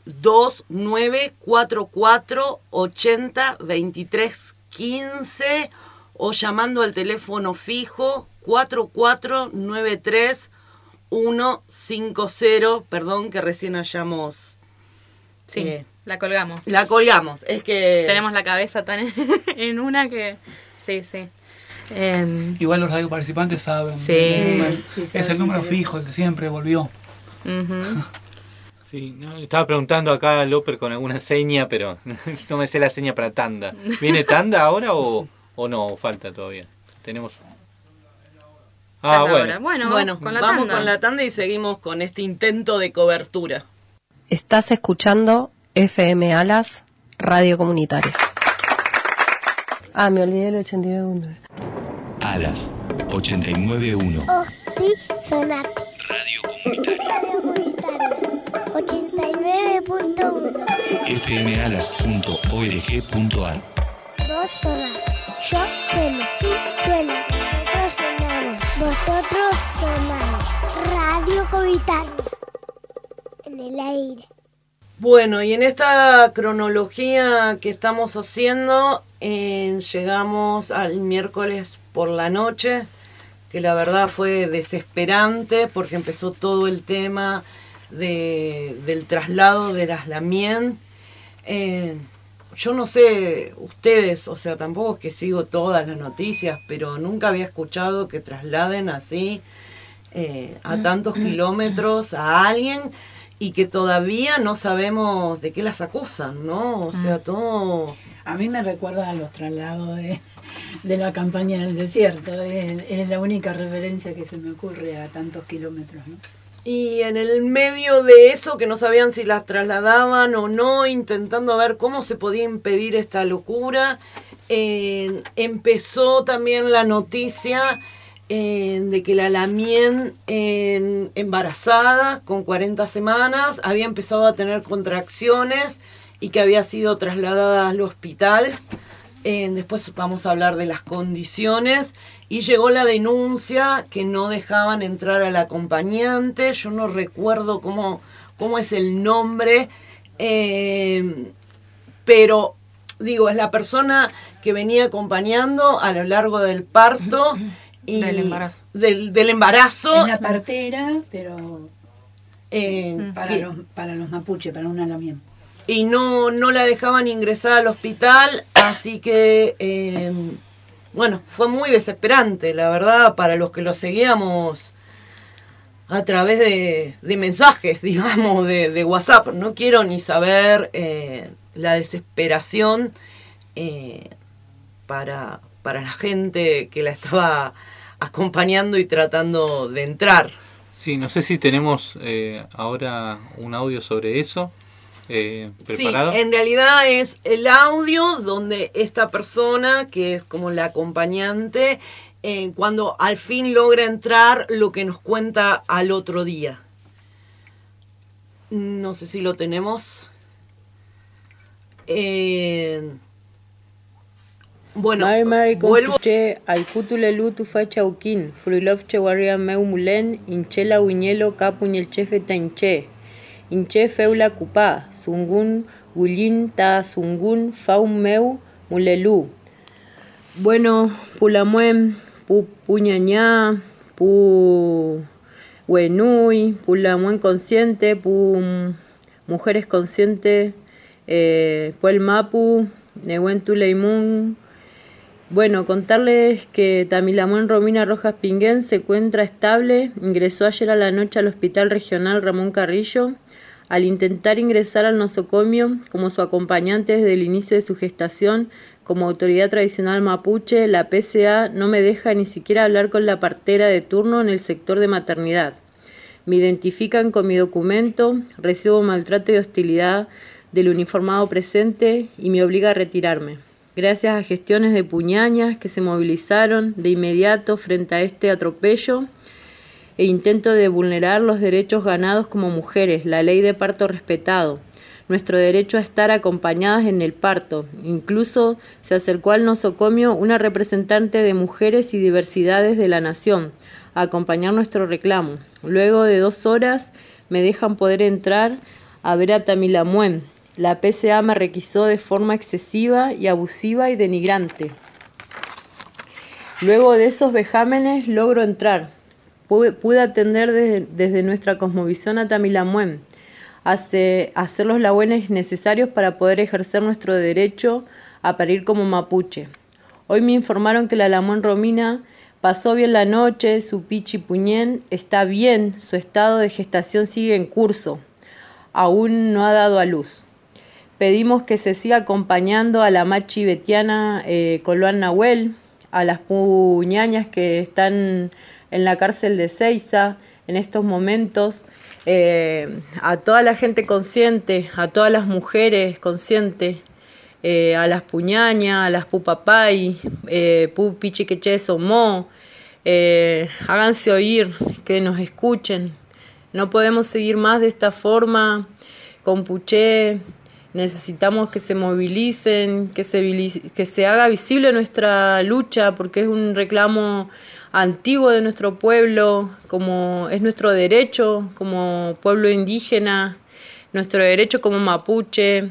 2944 80 23 15 o llamando al teléfono fijo 4493 150. Perdón que recién hayamos... Sí, la colgamos. La colgamos, es que... Tenemos la cabeza tan en una que... Sí. Igual los radioparticipantes saben. Sí, es el número fijo, el que siempre volvió. Sí, no, estaba preguntando acá a López con alguna seña, pero no me sé la seña para tanda. ¿Viene tanda ahora o no? ¿O falta todavía? Tenemos... Bueno, con la vamos tanda. con la tanda y seguimos con este intento de cobertura. Estás escuchando FM Alas, Radio Comunitaria. Me olvidé el 89.1. Alas, 89.1. Oh, sí, Sonat. Radio Comunitaria. 89.1. fmalas.org.ar. Vos sonás. Yo sueno. Tú suenas. Nosotros sonamos. Vosotros sonás. Radio Comunitaria. En el aire. Bueno, y en esta cronología que estamos haciendo, llegamos al miércoles por la noche, que la verdad fue desesperante porque empezó todo el tema del traslado de las Lamien. Yo no sé, ustedes, o sea, tampoco es que sigo todas las noticias, pero nunca había escuchado que trasladen así a tantos kilómetros a alguien y que todavía no sabemos de qué las acusan, ¿no? O sea, todo... A mí me recuerda a los traslados de la campaña del desierto. Es la única referencia que se me ocurre a tantos kilómetros, ¿no? Y en el medio de eso, que no sabían si las trasladaban o no, intentando ver cómo se podía impedir esta locura, empezó también la noticia de que la Lamien, embarazada con 40 semanas, había empezado a tener contracciones y que había sido trasladada al hospital. Después vamos a hablar de las condiciones. Y llegó la denuncia que no dejaban entrar al acompañante. Yo no recuerdo cómo es el nombre, pero digo, es la persona que venía acompañando a lo largo del parto. Y del embarazo. Del embarazo. Es la partera, pero para los mapuche, para una Lamien. Y no la dejaban ingresar al hospital, así que, bueno, fue muy desesperante, la verdad, para los que lo seguíamos a través de mensajes, digamos, de WhatsApp. No quiero ni saber la desesperación para la gente que la estaba acompañando y tratando de entrar. Sí, no sé si tenemos ahora un audio sobre eso preparado. Sí, en realidad es el audio donde esta persona, que es como la acompañante, cuando al fin logra entrar, lo que nos cuenta al otro día. No sé si lo tenemos. Bueno, vuelvo. Alcutulelu tufa chauquín, fruilovche guarria meu mulen, inchela uñelo capuñel chefe tanche, inche feula cupá, sungun, gullín ta sungun, faun meu, mulelu. Bueno, pulamuen, pu puñañá, pu huenui, pulamuen consciente, pu mujeres conscientes, puel mapu, neuen tuleimun. Bueno, contarles que Tamilamuen Romina Rojas Pinguén se encuentra estable, ingresó ayer a la noche al Hospital Regional Ramón Carrillo. Al intentar ingresar al nosocomio como su acompañante desde el inicio de su gestación, como autoridad tradicional mapuche, la PCA no me deja ni siquiera hablar con la partera de turno en el sector de maternidad. Me identifican con mi documento, recibo maltrato y hostilidad del uniformado presente y me obliga a retirarme. Gracias a gestiones de puñañas que se movilizaron de inmediato frente a este atropello e intento de vulnerar los derechos ganados como mujeres, la ley de parto respetado, nuestro derecho a estar acompañadas en el parto. Incluso se acercó al nosocomio una representante de mujeres y diversidades de la nación a acompañar nuestro reclamo. Luego de 2 horas me dejan poder entrar a ver a Tamilamuen. La PCA me requisó de forma excesiva y abusiva y denigrante. Luego de esos vejámenes logro entrar. Pude atender desde nuestra cosmovisión a Tamilamuen, hacer los labuenes necesarios para poder ejercer nuestro derecho a parir como mapuche. Hoy me informaron que la Lamuen Romina pasó bien la noche, su pichi puñén está bien, su estado de gestación sigue en curso, aún no ha dado a luz. Pedimos que se siga acompañando a la machi betiana Coloan Nahuel, a las puñañas que están en la cárcel de Seiza en estos momentos, a toda la gente consciente, a todas las mujeres conscientes, a las puñañas, a las pupapay, pu pichiqueche somó, háganse oír, que nos escuchen. No podemos seguir más de esta forma, compuché. Necesitamos que se movilicen, que se haga visible nuestra lucha, porque es un reclamo antiguo de nuestro pueblo, como es nuestro derecho como pueblo indígena, nuestro derecho como mapuche.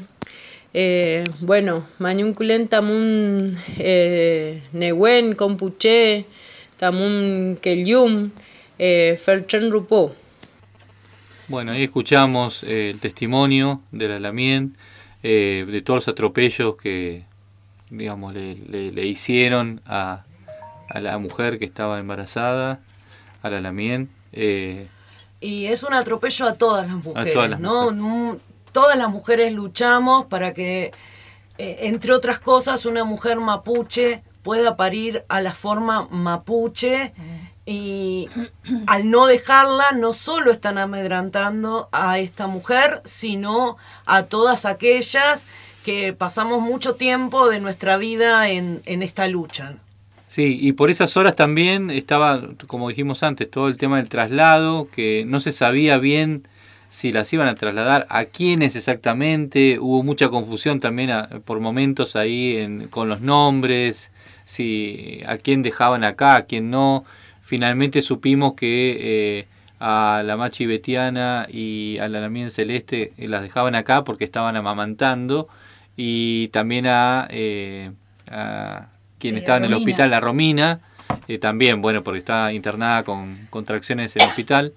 Bueno, Mañunculen tamun Newen, Compuche, tamun Kelyum, Ferchen Rupó. Bueno, ahí escuchamos el testimonio de la Lamien, de todos los atropellos que, digamos, le hicieron a la mujer que estaba embarazada, a la Lamien. Y es un atropello a todas las mujeres, ¿no? Todas las mujeres luchamos para que, entre otras cosas, una mujer mapuche pueda parir a la forma mapuche. Y al no dejarla, no solo están amedrantando a esta mujer, sino a todas aquellas que pasamos mucho tiempo de nuestra vida en esta lucha. Sí, y por esas horas también estaba, como dijimos antes, todo el tema del traslado, que no se sabía bien si las iban a trasladar, a quiénes exactamente. Hubo mucha confusión también por momentos ahí con los nombres, si a quién dejaban acá, a quién no. Finalmente supimos que a la machi betiana y a la Lamien Celeste las dejaban acá porque estaban amamantando, y también a quien estaba en el hospital, la Romina, también, bueno, porque estaba internada con contracciones en el hospital.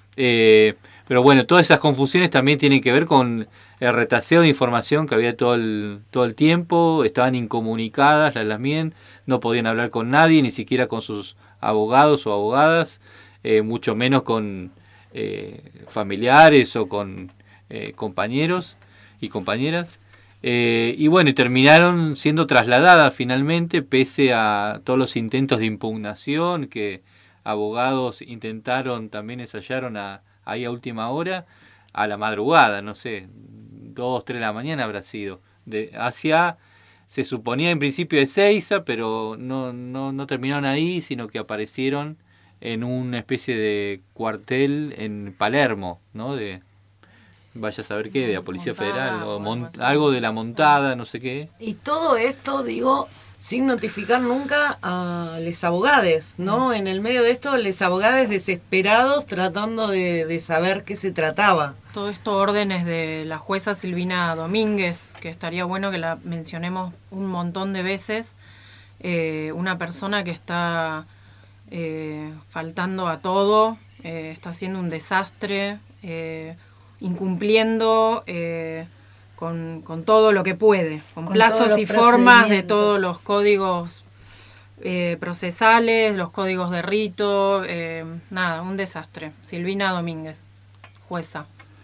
Pero bueno, todas esas confusiones también tienen que ver con el retaseo de información que había todo el tiempo. Estaban incomunicadas las Lamien, no podían hablar con nadie, ni siquiera con sus abogados o abogadas, mucho menos con familiares o con compañeros y compañeras. Y bueno, y terminaron siendo trasladadas finalmente, pese a todos los intentos de impugnación que abogados intentaron, también ensayaron ahí a última hora, a la madrugada, no sé, 2, 3 de la mañana habrá sido, se suponía en principio de Ezeiza, pero no terminaron ahí, sino que aparecieron en una especie de cuartel en Palermo, ¿no? Vaya a saber qué, de la Policía Federal, o algo de la montada, no sé qué. Y todo esto, digo, sin notificar nunca a los abogados, ¿no? En el medio de esto, los abogados desesperados tratando de saber qué se trataba. Todo esto órdenes de la jueza Silvina Domínguez, que estaría bueno que la mencionemos un montón de veces. Una persona que está faltando a todo, está haciendo un desastre, incumpliendo con todo lo que puede, con plazos y formas de todos los códigos procesales, los códigos de rito, nada, un desastre. Silvina Domínguez, jueza.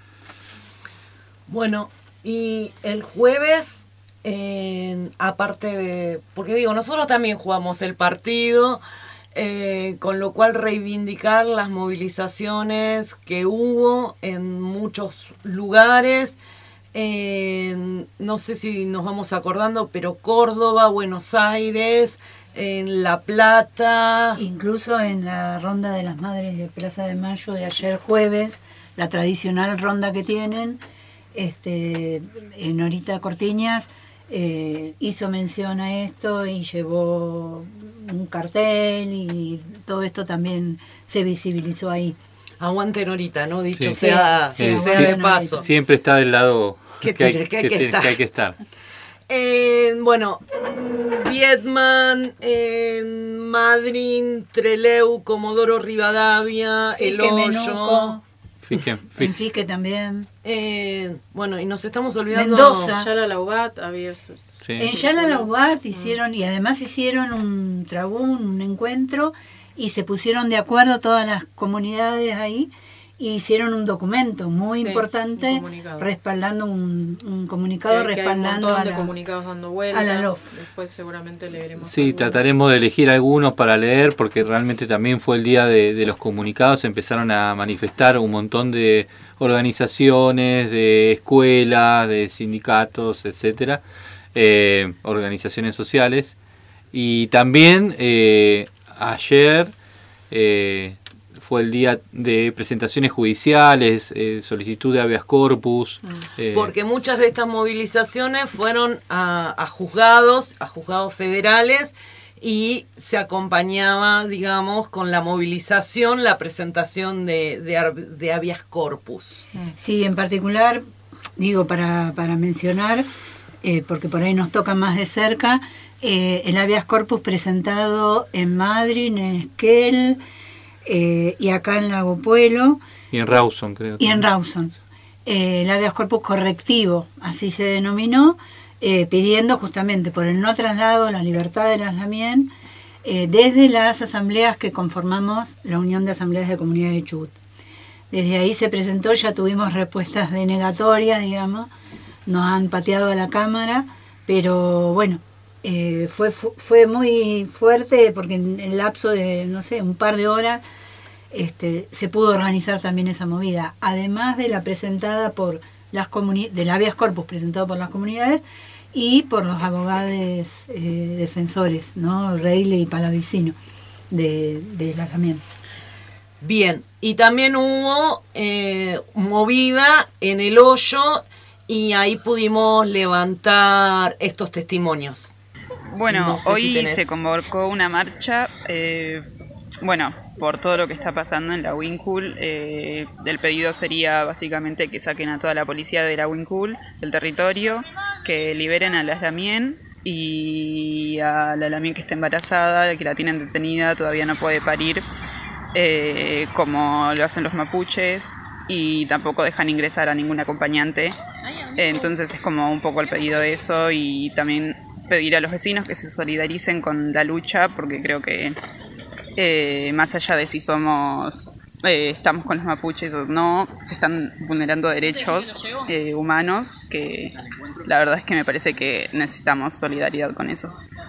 Bueno, y el jueves, aparte de... Porque digo, nosotros también jugamos el partido, con lo cual reivindicar las movilizaciones que hubo en muchos lugares. No sé si nos vamos acordando, pero Córdoba, Buenos Aires, en La Plata. Incluso en la ronda de las Madres de Plaza de Mayo de ayer jueves, la tradicional ronda que tienen, Norita Cortiñas hizo mención a esto y llevó un cartel y todo esto también se visibilizó ahí. Aguante Norita, ¿no? Dicho sea de paso. Siempre está del lado que hay que estar. Bueno, Viedman, Madryn, Trelew, Comodoro Rivadavia, El Hoyo. Fique también. Bueno, y nos estamos olvidando... Mendoza. Yalalaubat había... En Yalalaubat hicieron, y además hicieron un trabún, un encuentro, y se pusieron de acuerdo todas las comunidades ahí, y hicieron un documento muy importante, respaldando un comunicado, respaldando a la comunicados dando vueltas, a la LOF. Después seguramente leeremos. Sí, trataremos de elegir algunos para leer, porque realmente también fue el día de los comunicados. Empezaron a manifestar un montón de organizaciones, de escuelas, de sindicatos, etcétera, organizaciones sociales. Y también ayer fue el día de presentaciones judiciales, solicitud de habeas corpus. Porque muchas de estas movilizaciones fueron a juzgados federales, y se acompañaba, digamos, con la movilización, la presentación de habeas corpus. Sí, en particular, digo, para mencionar, porque por ahí nos toca más de cerca, el habeas corpus presentado en Madryn, en Esquel, y acá en Lago Puelo. Y en Rawson, creo. Y en Rawson. El habeas corpus correctivo, así se denominó, pidiendo justamente por el no traslado, la libertad de las Lamien, desde las asambleas que conformamos la Unión de Asambleas de Comunidades de Chubut. Desde ahí se presentó, ya tuvimos respuestas denegatorias, digamos, nos han pateado a la Cámara, pero bueno, fue muy fuerte porque en el lapso de, no sé, un par de horas se pudo organizar también esa movida, además de la presentada por las del habeas corpus presentado por las comunidades y por los abogados defensores, ¿no? Reile y Palavicino de la Lamien. Bien, y también hubo movida en El Hoyo, y ahí pudimos levantar estos testimonios. Bueno, no sé hoy si se convocó una marcha, por todo lo que está pasando en la Wincul. El pedido sería básicamente que saquen a toda la policía de la Wincul, del territorio, que liberen a las Lamien y a la Lamien que está embarazada, que la tienen detenida, todavía no puede parir, como lo hacen los mapuches, y tampoco dejan ingresar a ningún acompañante. Entonces es como un poco el pedido de eso, y también pedir a los vecinos que se solidaricen con la lucha, porque creo que más allá de si estamos con los mapuches o no, se están vulnerando derechos humanos que la verdad es que me parece que necesitamos solidaridad con eso.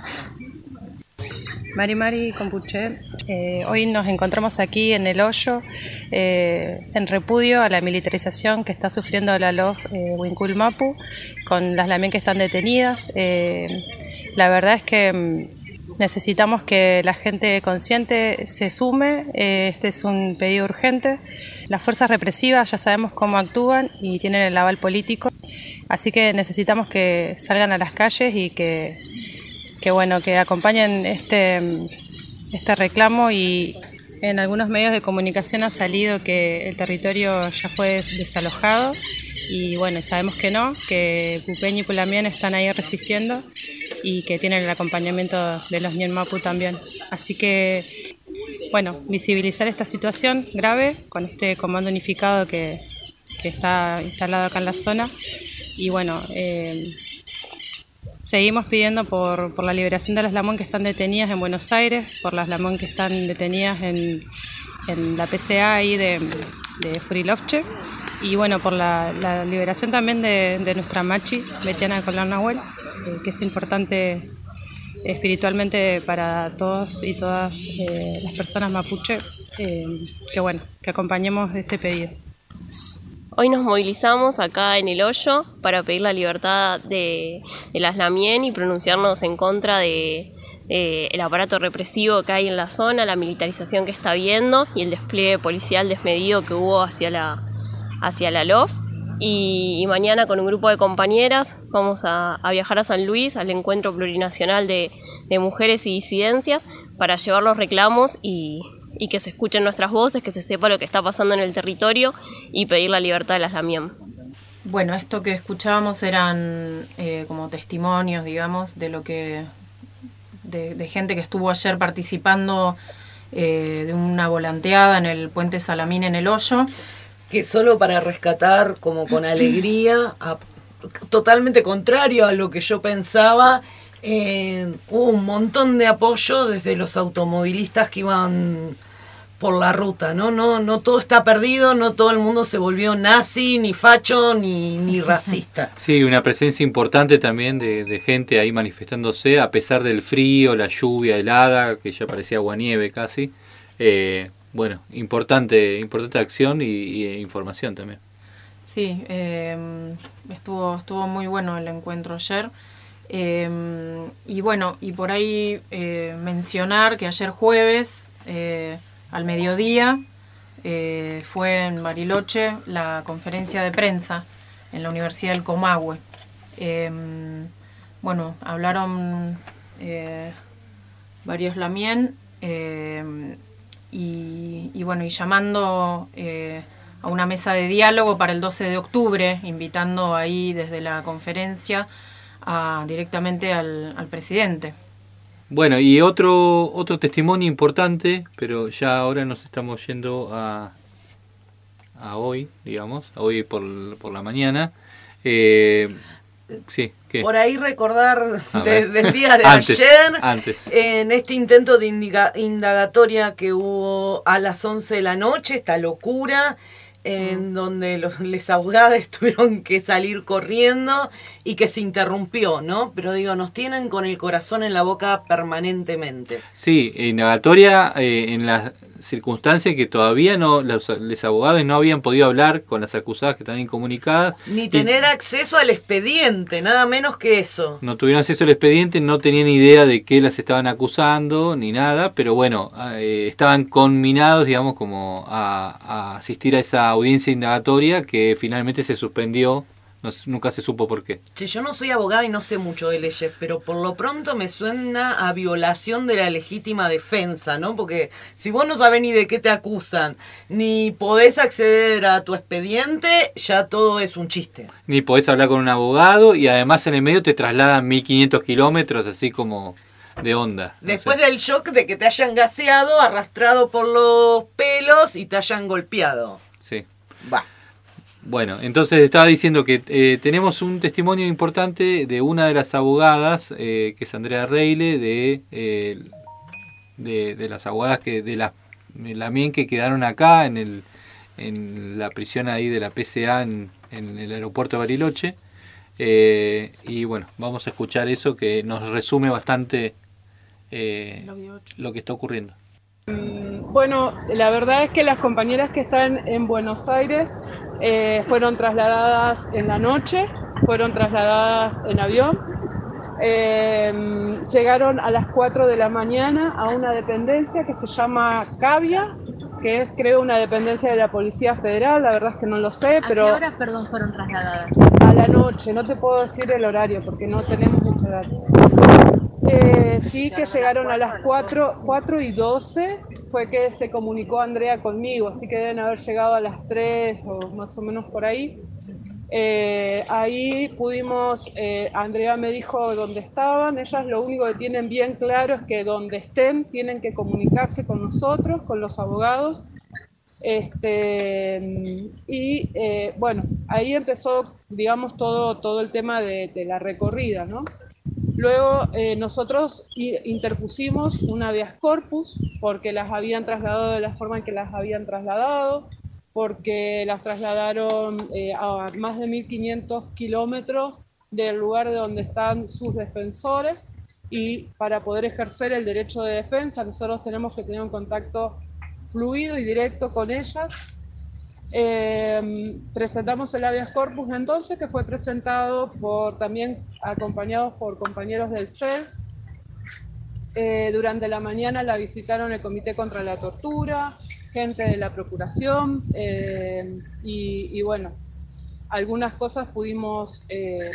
Mari Compuche, hoy nos encontramos aquí en El Hoyo en repudio a la militarización que está sufriendo la LOF Huincul Mapu con las lamien que están detenidas. La verdad es que necesitamos que la gente consciente se sume, este es un pedido urgente. Las fuerzas represivas ya sabemos cómo actúan y tienen el aval político, así que necesitamos que salgan a las calles y que acompañen este reclamo. Y en algunos medios de comunicación ha salido que el territorio ya fue desalojado y bueno, sabemos que no, que Pupeño y Pulamien están ahí resistiendo y que tienen el acompañamiento de los Ñen Mapu también. Así que bueno, visibilizar esta situación grave con este comando unificado que está instalado acá en la zona y bueno, seguimos pidiendo por la liberación de las lamien que están detenidas en Buenos Aires, por las lamien que están detenidas en la PCA ahí de Furilovche y bueno, por la liberación también de nuestra machi, Betiana Colón Nahuel, que es importante espiritualmente para todos y todas las personas mapuche, que acompañemos este pedido. Hoy nos movilizamos acá en El Hoyo para pedir la libertad de las lamien y pronunciarnos en contra de el aparato represivo que hay en la zona, la militarización que está habiendo y el despliegue policial desmedido que hubo hacia la LOF. Y mañana con un grupo de compañeras vamos a viajar a San Luis al encuentro plurinacional de mujeres y disidencias para llevar los reclamos y que se escuchen nuestras voces, que se sepa lo que está pasando en el territorio y pedir la libertad de las lamien. Bueno, esto que escuchábamos eran como testimonios, digamos, de lo que de gente que estuvo ayer participando de una volanteada en el puente Salamín en El Hoyo. Que solo para rescatar como con alegría, totalmente contrario a lo que yo pensaba, hubo un montón de apoyo desde los automovilistas que iban por la ruta, ¿no? No todo está perdido, no todo el mundo se volvió nazi, ni facho, ni racista. Sí, una presencia importante también de gente ahí manifestándose, a pesar del frío, la lluvia helada, que ya parecía aguanieve casi. Bueno, importante acción y información también. Sí, estuvo muy bueno el encuentro ayer. Y bueno, y por ahí mencionar que ayer jueves, al mediodía, fue en Bariloche la conferencia de prensa en la Universidad del Comahue. Bueno, hablaron varios lamien y bueno, y llamando a una mesa de diálogo para el 12 de octubre, invitando ahí desde la conferencia directamente al presidente. Bueno, y otro testimonio importante, pero ya ahora nos estamos yendo a hoy, digamos, a hoy por la mañana. Sí, ¿qué? Por ahí recordar del día de ayer, en este intento de indagatoria que hubo a las 11 de la noche, esta locura, en donde los abogados tuvieron que salir corriendo y que se interrumpió, ¿no? Pero digo, nos tienen con el corazón en la boca permanentemente. Sí, indagatoria en las circunstancias que todavía los abogados no habían podido hablar con las acusadas que estaban incomunicadas. Ni tener acceso al expediente, nada menos que eso. No tuvieron acceso al expediente, no tenían idea de qué las estaban acusando ni nada, pero bueno, estaban conminados, digamos, como a asistir a esa audiencia indagatoria que finalmente se suspendió. Nunca se supo por qué. Che, yo no soy abogada y no sé mucho de leyes, pero por lo pronto me suena a violación de la legítima defensa, ¿no? Porque si vos no sabés ni de qué te acusan, ni podés acceder a tu expediente, ya todo es un chiste. Ni podés hablar con un abogado y además en el medio te trasladan 1500 kilómetros así como de onda. Después del shock de que te hayan gaseado, arrastrado por los pelos y te hayan golpeado. Sí. Va. Bueno, entonces estaba diciendo que tenemos un testimonio importante de una de las abogadas, que es Andrea Reile, de las abogadas de las lamien que quedaron acá en la prisión ahí de la PCA en el aeropuerto de Bariloche. Y bueno, vamos a escuchar eso que nos resume bastante lo que está ocurriendo. Bueno, la verdad es que las compañeras que están en Buenos Aires fueron trasladadas en la noche, fueron trasladadas en avión. Llegaron a las 4 de la mañana a una dependencia que se llama Cavia, que es, creo, una dependencia de la Policía Federal, la verdad es que no lo sé, pero... ¿A qué horas, perdón, fueron trasladadas? A la noche, no te puedo decir el horario porque no tenemos ese dato. Sí que llegaron a las 4:12, fue que se comunicó Andrea conmigo, así que deben haber llegado a las 3 o más o menos por ahí. Ahí pudimos, Andrea me dijo dónde estaban, ellas lo único que tienen bien claro es que donde estén tienen que comunicarse con nosotros, con los abogados. Bueno, ahí empezó, digamos, todo el tema de la recorrida, ¿no? Luego nosotros interpusimos un habeas corpus porque las habían trasladado de la forma en que las habían trasladado, porque las trasladaron a más de 1.500 kilómetros del lugar de donde están sus defensores, y para poder ejercer el derecho de defensa nosotros tenemos que tener un contacto fluido y directo con ellas. Presentamos el habeas corpus entonces, que fue presentado también acompañados por compañeros del CES. Durante la mañana la visitaron el Comité contra la Tortura, gente de la Procuración, y bueno, algunas cosas pudimos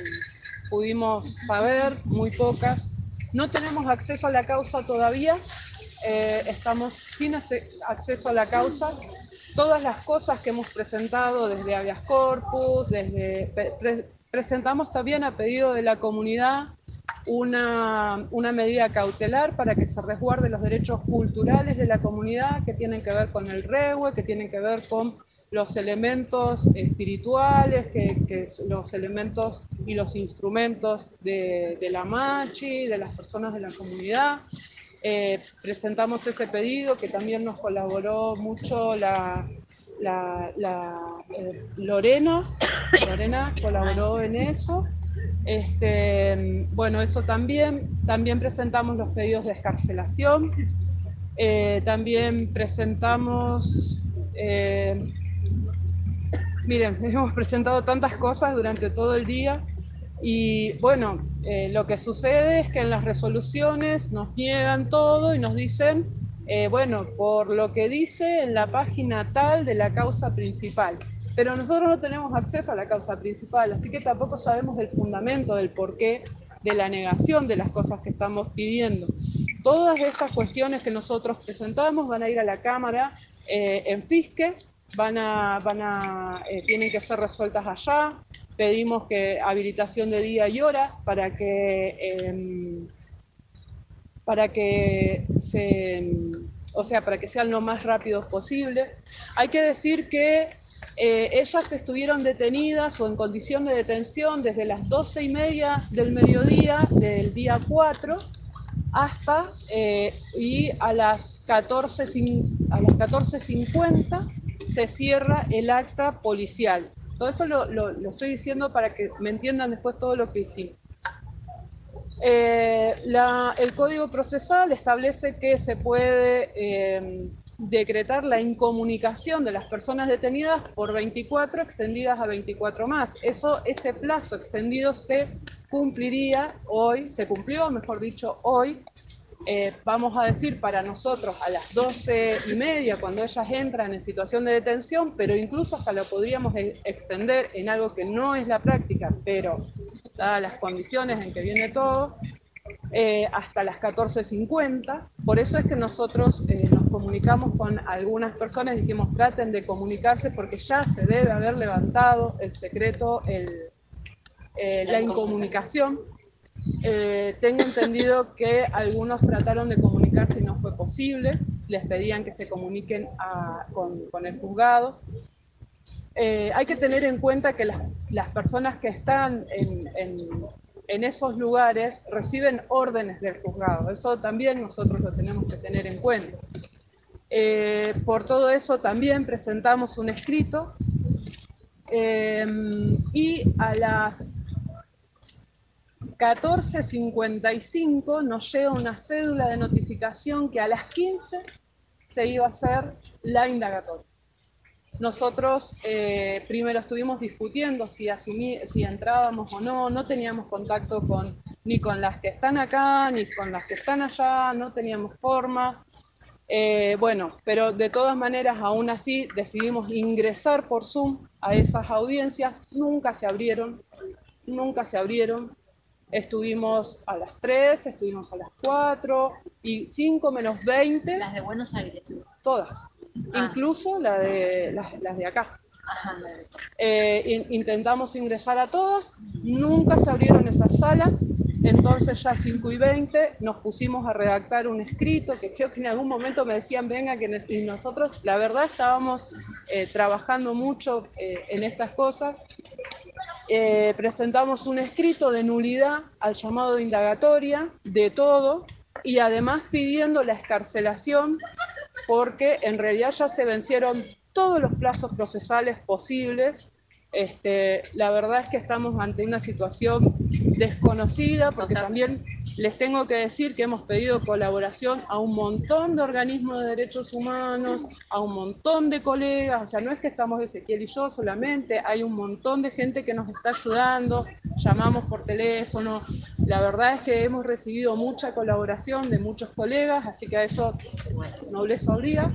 saber, muy pocas. No tenemos acceso a la causa todavía, estamos sin acceso a la causa. Todas las cosas que hemos presentado desde habeas corpus, presentamos también a pedido de la comunidad una medida cautelar para que se resguarde los derechos culturales de la comunidad, que tienen que ver con el rehue, que tienen que ver con los elementos espirituales, que los elementos y los instrumentos de la machi, de las personas de la comunidad. Presentamos ese pedido, que también nos colaboró mucho Lorena colaboró en eso. Bueno, eso también presentamos los pedidos de excarcelación, también presentamos, miren, hemos presentado tantas cosas durante todo el día. Y bueno, lo que sucede es que en las resoluciones nos niegan todo y nos dicen, bueno, por lo que dice en la página tal de la causa principal. Pero nosotros no tenemos acceso a la causa principal, así que tampoco sabemos del fundamento, del porqué de la negación de las cosas que estamos pidiendo. Todas esas cuestiones que nosotros presentamos van a ir a la Cámara en Fisque, tienen que ser resueltas allá. Pedimos que habilitación de día y hora para que sean lo más rápidos posible. Hay que decir que ellas estuvieron detenidas o en condición de detención desde las 12:30 del mediodía del día 4 hasta y a las 14:50 se cierra el acta policial. Todo esto lo estoy diciendo para que me entiendan después todo lo que hicimos. El Código Procesal establece que se puede decretar la incomunicación de las personas detenidas por 24 extendidas a 24 más. Ese plazo extendido se cumplió, mejor dicho, hoy. Vamos a decir para nosotros a las 12:30 cuando ellas entran en situación de detención, pero incluso hasta lo podríamos extender en algo que no es la práctica, pero dadas las condiciones en que viene todo, hasta las 14:50. Por eso es que nosotros nos comunicamos con algunas personas y dijimos traten de comunicarse porque ya se debe haber levantado el secreto, la incomunicación. Tengo entendido que algunos trataron de comunicarse y no fue posible, les pedían que se comuniquen con el juzgado. Hay que tener en cuenta que las personas que están en esos lugares reciben órdenes del juzgado, eso también nosotros lo tenemos que tener en cuenta. Por todo eso también presentamos un escrito y a las 14:55 nos llega una cédula de notificación que a las 15 se iba a hacer la indagatoria. Nosotros primero estuvimos discutiendo si entrábamos o no, no teníamos contacto ni con las que están acá, ni con las que están allá, no teníamos forma. Bueno, pero de todas maneras, aún así, decidimos ingresar por Zoom a esas audiencias. Nunca se abrieron. Estuvimos a las 3, estuvimos a las 4 y 5 menos 20. Las de Buenos Aires. Todas. Incluso las de acá. Ajá. Intentamos ingresar a todas, nunca se abrieron esas salas, entonces ya 5:20 nos pusimos a redactar un escrito, que creo que en algún momento me decían, venga, que nosotros, la verdad, estábamos trabajando mucho en estas cosas. Presentamos un escrito de nulidad al llamado de indagatoria de todo, y además pidiendo la excarcelación, porque en realidad ya se vencieron todos los plazos procesales posibles. La verdad es que estamos ante una situación desconocida, porque también les tengo que decir que hemos pedido colaboración a un montón de organismos de derechos humanos, a un montón de colegas, o sea, no es que estamos Ezequiel y yo solamente, hay un montón de gente que nos está ayudando, llamamos por teléfono, la verdad es que hemos recibido mucha colaboración de muchos colegas, así que a eso no les obliga.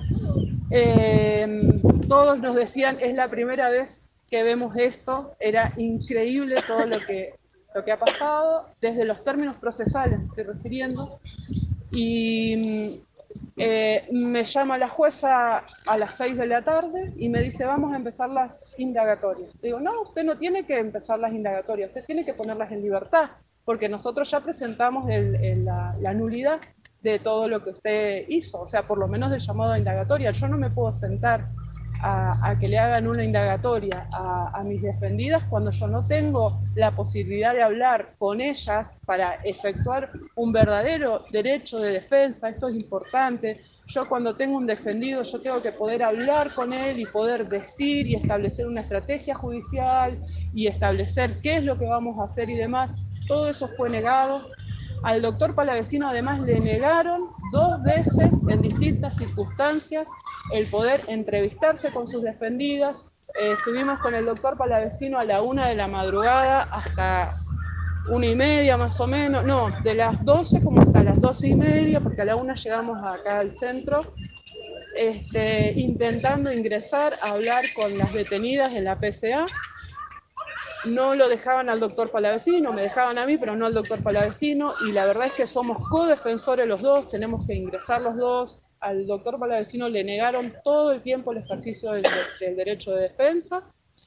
Todos nos decían, es la primera vez que vemos esto, era increíble todo lo que ha pasado, desde los términos procesales me estoy refiriendo, y me llama la jueza a las 6 de la tarde y me dice, vamos a empezar las indagatorias. Digo, no, usted no tiene que empezar las indagatorias, usted tiene que ponerlas en libertad, porque nosotros ya presentamos la nulidad de todo lo que usted hizo, o sea, por lo menos del llamado a indagatoria. Yo no me puedo sentar a que le hagan una indagatoria a mis defendidas cuando yo no tengo la posibilidad de hablar con ellas para efectuar un verdadero derecho de defensa. Esto es importante. Yo cuando tengo un defendido, yo tengo que poder hablar con él y poder decir y establecer una estrategia judicial y establecer qué es lo que vamos a hacer y demás. Todo eso fue negado. Al doctor Palavecino además le negaron 2 veces en distintas circunstancias el poder entrevistarse con sus defendidas. Estuvimos con el doctor Palavecino a la 1 de la madrugada hasta 1:30 más o menos, no, de las 12 como hasta las 12:30, porque a la 1 llegamos acá al centro, intentando ingresar a hablar con las detenidas en la PCA. No lo dejaban al doctor Palavecino, me dejaban a mí, pero no al doctor Palavecino, y la verdad es que somos codefensores los dos, tenemos que ingresar los dos. Al doctor Palavecino le negaron todo el tiempo el ejercicio del derecho de defensa.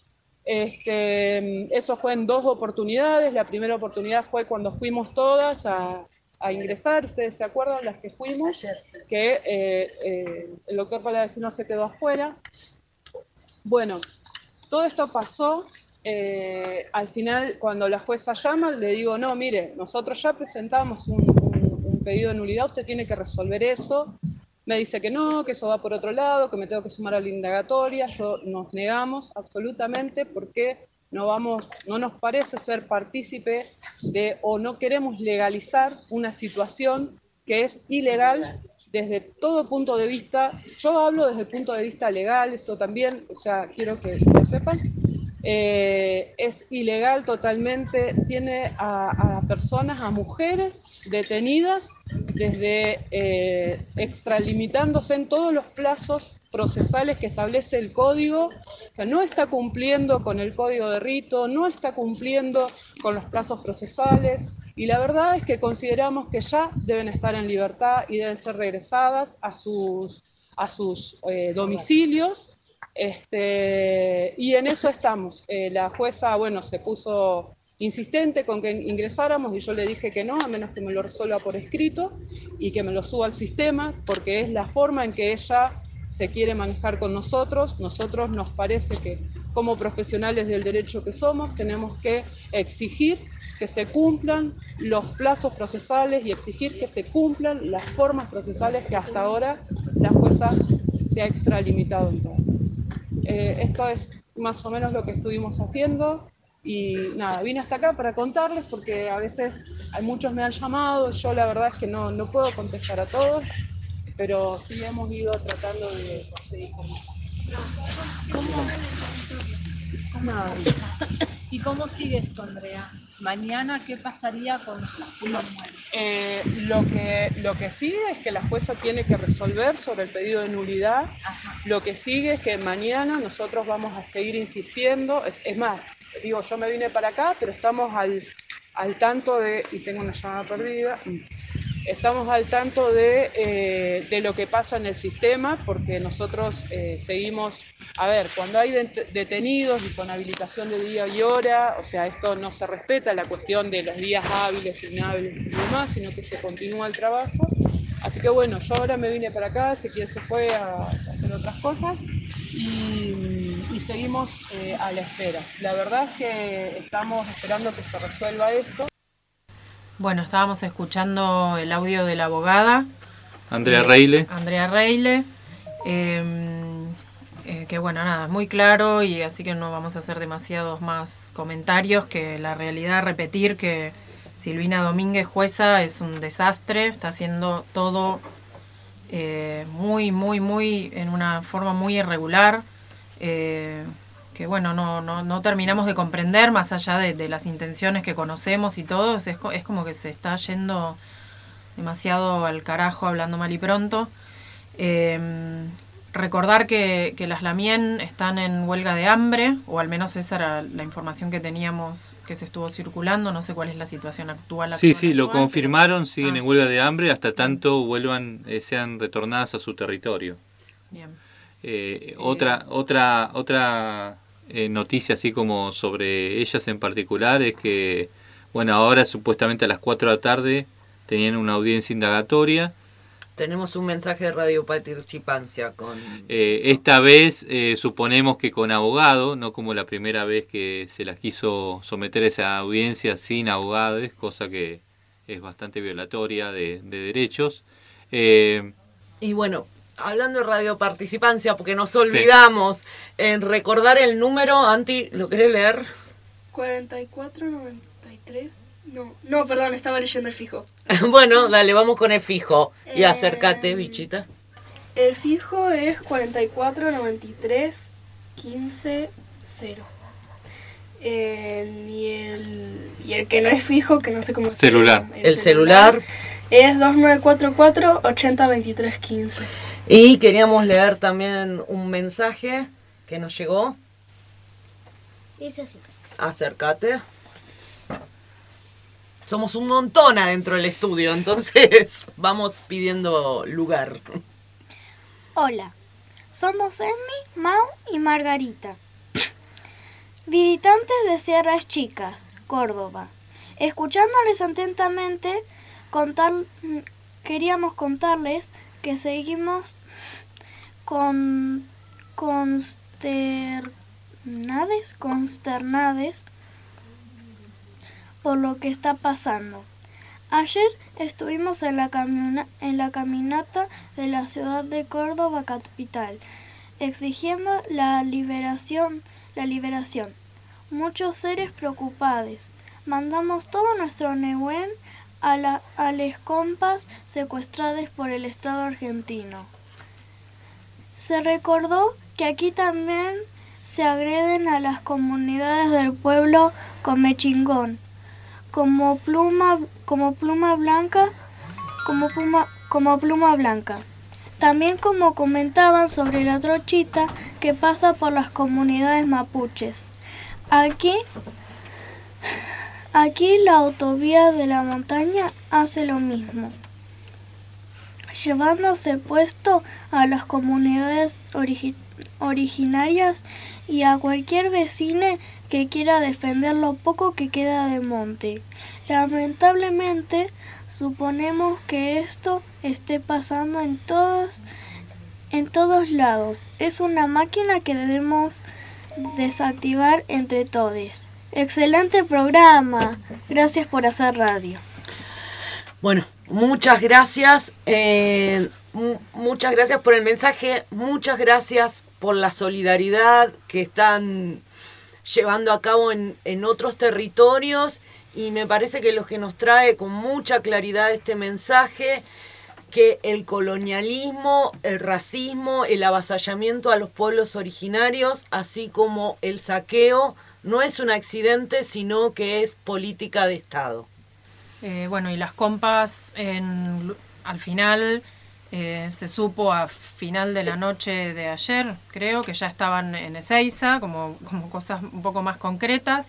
Eso fue en 2 oportunidades. La primera oportunidad fue cuando fuimos todas a ingresar, ¿ustedes se acuerdan? Las que fuimos, que el doctor Palavecino se quedó afuera. Bueno, todo esto pasó. Al final, cuando la jueza llama, le digo, no, mire, nosotros ya presentamos un pedido de nulidad, usted tiene que resolver eso. Me dice que no, que eso va por otro lado, que me tengo que sumar a la indagatoria. Nos negamos absolutamente porque no nos parece ser partícipe de, o no queremos legalizar una situación que es ilegal desde todo punto de vista. Yo hablo desde el punto de vista legal, esto también, o sea, quiero que lo sepan. Es ilegal totalmente, tiene a personas, a mujeres detenidas desde extralimitándose en todos los plazos procesales que establece el código, o sea, no está cumpliendo con el código de rito, no está cumpliendo con los plazos procesales, y la verdad es que consideramos que ya deben estar en libertad y deben ser regresadas a sus domicilios. Y en eso estamos. La jueza, bueno, se puso insistente con que ingresáramos y yo le dije que no, a menos que me lo resuelva por escrito y que me lo suba al sistema, porque es la forma en que ella se quiere manejar con nosotros. Nosotros nos parece que como profesionales del derecho que somos tenemos que exigir que se cumplan los plazos procesales y exigir que se cumplan las formas procesales que hasta ahora la jueza se ha extralimitado en todo. Esto es más o menos lo que estuvimos haciendo. Y nada, vine hasta acá para contarles porque a veces hay muchos me han llamado, yo la verdad es que no puedo contestar a todos, pero sí hemos ido tratando de informar. Nada. ¿Y cómo sigue esto, Andrea? Mañana, ¿qué pasaría con una muerte? Lo que sigue es que la jueza tiene que resolver sobre el pedido de nulidad. Lo que sigue es que mañana nosotros vamos a seguir insistiendo. Es más, digo, yo me vine para acá, pero estamos al tanto de, y tengo una llamada perdida, estamos al tanto de lo que pasa en el sistema, porque nosotros seguimos, a ver, cuando hay detenidos y con habilitación de día y hora, o sea, esto no se respeta la cuestión de los días hábiles, inhábiles y demás, sino que se continúa el trabajo. Así que bueno, yo ahora me vine para acá, Ezequiel se fue a hacer otras cosas y seguimos a la espera. La verdad es que estamos esperando que se resuelva esto. Bueno, estábamos escuchando el audio de la abogada Andrea Reile. Que bueno, nada, muy claro, y así que no vamos a hacer demasiados más comentarios, que la realidad, repetir que Silvina Domínguez, jueza, es un desastre, está haciendo todo muy, en una forma muy irregular, que bueno, no terminamos de comprender, más allá de las intenciones que conocemos y todo, es como que se está yendo demasiado al carajo, hablando mal y pronto. Recordar que las Lamien están en huelga de hambre, o al menos esa era la información que teníamos, que se estuvo circulando, no sé cuál es la situación actual. Sí, lo confirmaron, siguen en huelga de hambre hasta tanto vuelvan, sean retornadas a su territorio. Bien. Otra noticia así como sobre ellas en particular es que, bueno, ahora supuestamente a las 4 de la tarde tenían una audiencia indagatoria. Tenemos un mensaje de Radio Participancia con... esta vez suponemos que con abogado, no como la primera vez que se las quiso someter a esa audiencia sin abogados, cosa que es bastante violatoria de derechos. Y bueno, hablando de Radio Participancia, porque nos olvidamos en recordar el número, Anti, ¿lo querés leer? 4493... No, perdón, estaba leyendo el fijo. Bueno, dale, vamos con el fijo. Y acércate, bichita. El fijo es 4493 15 0. Y el que no es fijo, que no sé cómo se llama. El celular es 2944 80 23 15. Y queríamos leer también un mensaje que nos llegó. Dice así. Acércate. Somos un montón adentro del estudio, entonces vamos pidiendo lugar. Hola, somos Emmy, Mau y Margarita, visitantes de Sierras Chicas, Córdoba. Escuchándoles atentamente, queríamos contarles que seguimos consternades por lo que está pasando. Ayer estuvimos en la caminata de la ciudad de Córdoba capital, exigiendo la liberación. Muchos seres preocupados. Mandamos todo nuestro Nehuen a las compas secuestradas por el Estado argentino. Se recordó que aquí también se agreden a las comunidades del pueblo Comechingón, como pluma blanca. También como comentaban sobre la trochita que pasa por las comunidades mapuches. Aquí la autovía de la montaña hace lo mismo, llevándose puesto a las comunidades originarias y a cualquier vecino que quiera defender lo poco que queda de monte. Lamentablemente, suponemos que esto esté pasando en todos lados. Es una máquina que debemos desactivar entre todos. Excelente programa. Gracias por hacer radio. Bueno, muchas gracias. Muchas gracias por el mensaje. Muchas gracias por la solidaridad que están llevando a cabo en otros territorios, y me parece que lo que nos trae con mucha claridad este mensaje, que el colonialismo, el racismo, el avasallamiento a los pueblos originarios, así como el saqueo, no es un accidente, sino que es política de Estado. Bueno, y las compas al final se supo a final de la noche de ayer, creo que ya estaban en Ezeiza, como cosas un poco más concretas.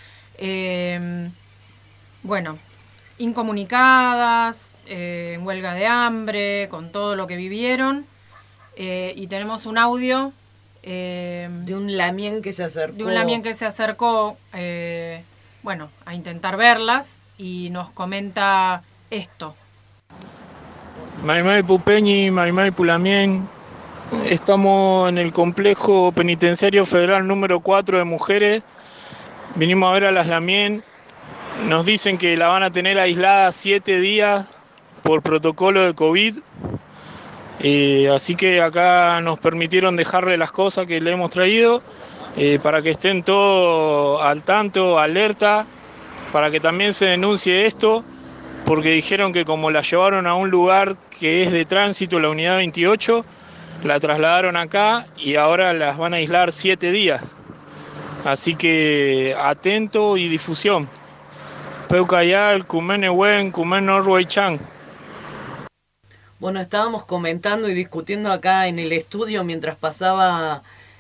Bueno, incomunicadas, en huelga de hambre, con todo lo que vivieron, y tenemos un audio de un lamien que se acercó. Bueno, a intentar verlas, y nos comenta esto. Marimari Pupeñi, Marimari Pulamien, estamos en el complejo penitenciario federal número 4 de mujeres, vinimos a ver a las lamien, nos dicen que la van a tener aislada 7 días por protocolo de COVID, así que acá nos permitieron dejarle las cosas que le hemos traído, para que estén todos al tanto, alerta, para que también se denuncie esto, porque dijeron que como la llevaron a un lugar que es de tránsito, la unidad 28, la trasladaron acá y ahora las van a aislar 7 días. Así que atento y difusión. Peucayal, Cumen Ewen, Cumen Norway Chan. Bueno, estábamos comentando y discutiendo acá en el estudio mientras pasaba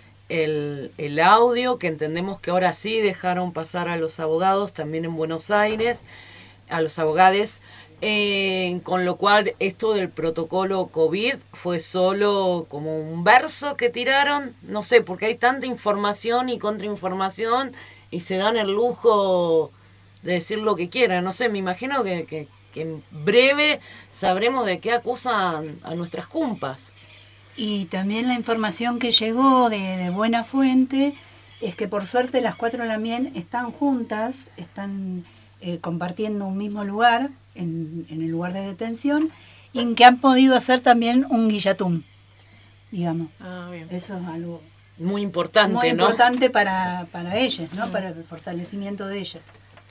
el audio, que entendemos que ahora sí dejaron pasar a los abogados también en Buenos Aires, a los abogados, con lo cual esto del protocolo COVID fue solo como un verso que tiraron, no sé, porque hay tanta información y contrainformación y se dan el lujo de decir lo que quieran, no sé, me imagino que en breve sabremos de qué acusan a nuestras cumpas. Y también la información que llegó de buena fuente es que por suerte las 4 lamien están juntas, están compartiendo un mismo lugar, en el lugar de detención, y en que han podido hacer también un guillatún, digamos. Bien. Eso es algo muy importante, muy ¿no? importante para ellas, ¿no? Para el fortalecimiento de ellas.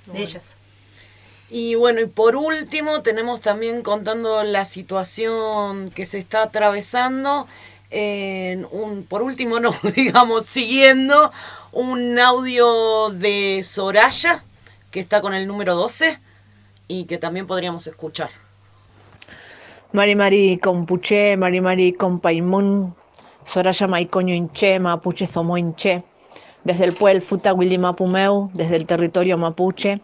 Y bueno, y por último tenemos también contando la situación que se está atravesando, por último no, digamos, siguiendo un audio de Soraya, que está con el número 12 y que también podríamos escuchar. Marimari Compuche, Marimari Compaimun, Soraya Maicoño Inche, Mapuche Zomo Inche, desde el pueblo Futa Willy Mapumeu, desde el territorio mapuche.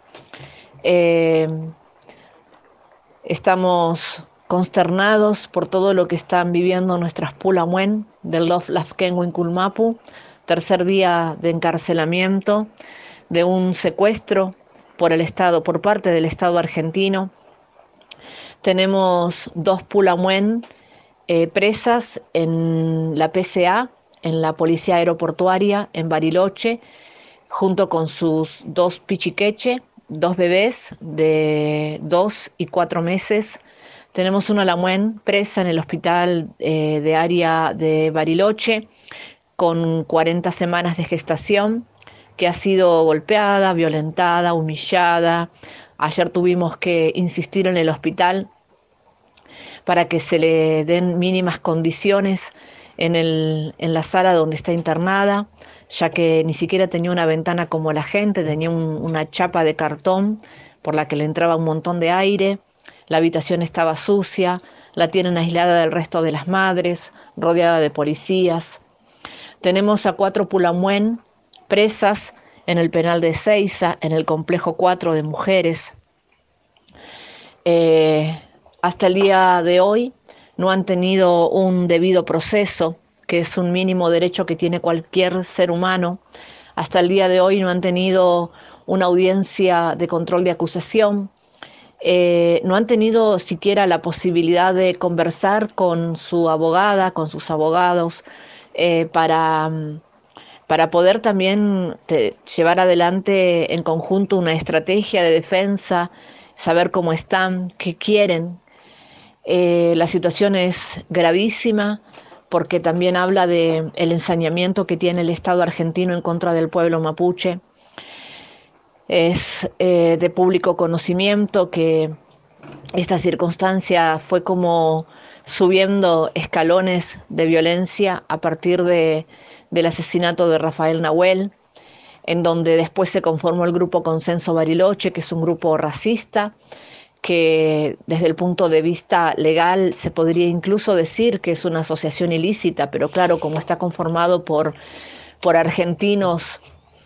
Estamos consternados por todo lo que están viviendo nuestras Pulamuen del Lof Lafken Winkulmapu, tercer día de encarcelamiento, de un secuestro por parte del Estado argentino. Tenemos 2 Pulamuen presas en la PCA, en la Policía Aeroportuaria, en Bariloche, junto con sus 2 pichiqueche, 2 bebés de 2 y 4 meses. Tenemos una lamuen presa en el hospital de área de Bariloche, con 40 semanas de gestación, que ha sido golpeada, violentada, humillada. Ayer tuvimos que insistir en el hospital para que se le den mínimas condiciones en la sala donde está internada, ya que ni siquiera tenía una ventana como la gente, tenía una chapa de cartón por la que le entraba un montón de aire, la habitación estaba sucia, la tienen aislada del resto de las madres, rodeada de policías. Tenemos a 4 Pulamuen presas en el penal de Ezeiza, en el complejo 4 de mujeres. Hasta el día de hoy no han tenido un debido proceso, que es un mínimo derecho que tiene cualquier ser humano. Hasta el día de hoy no han tenido una audiencia de control de acusación, no han tenido siquiera la posibilidad de conversar con su abogada, con sus abogados, para poder también llevar adelante en conjunto una estrategia de defensa, saber cómo están, qué quieren. La situación es gravísima porque también habla de el ensañamiento que tiene el Estado argentino en contra del pueblo mapuche. Es de público conocimiento que esta circunstancia fue como subiendo escalones de violencia a partir del asesinato de Rafael Nahuel, en donde después se conformó el grupo Consenso Bariloche, que es un grupo racista, que desde el punto de vista legal se podría incluso decir que es una asociación ilícita, pero claro, como está conformado por argentinos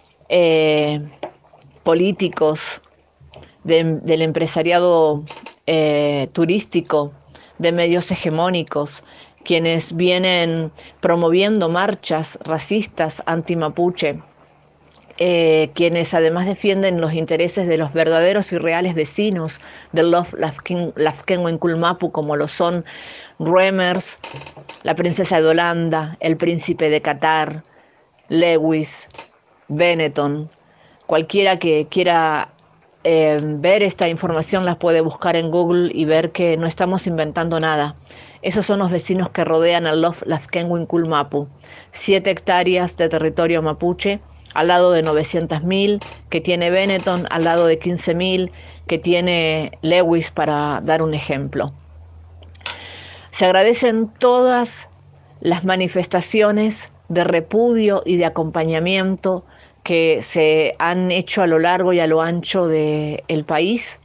políticos, del empresariado turístico, de medios hegemónicos, quienes vienen promoviendo marchas racistas anti-mapuche, quienes además defienden los intereses de los verdaderos y reales vecinos del Lafkenhuenculmapu, como lo son Reumers, la princesa de Holanda, el príncipe de Qatar, Lewis, Benetton. Cualquiera que quiera ver esta información las puede buscar en Google y ver que no estamos inventando nada. Esos son los vecinos que rodean al Lafkenhuenculmapu, 7 hectáreas de territorio mapuche, al lado de 900.000 que tiene Benetton, al lado de 15.000 que tiene Lewis, para dar un ejemplo. Se agradecen todas las manifestaciones de repudio y de acompañamiento que se han hecho a lo largo y a lo ancho del país.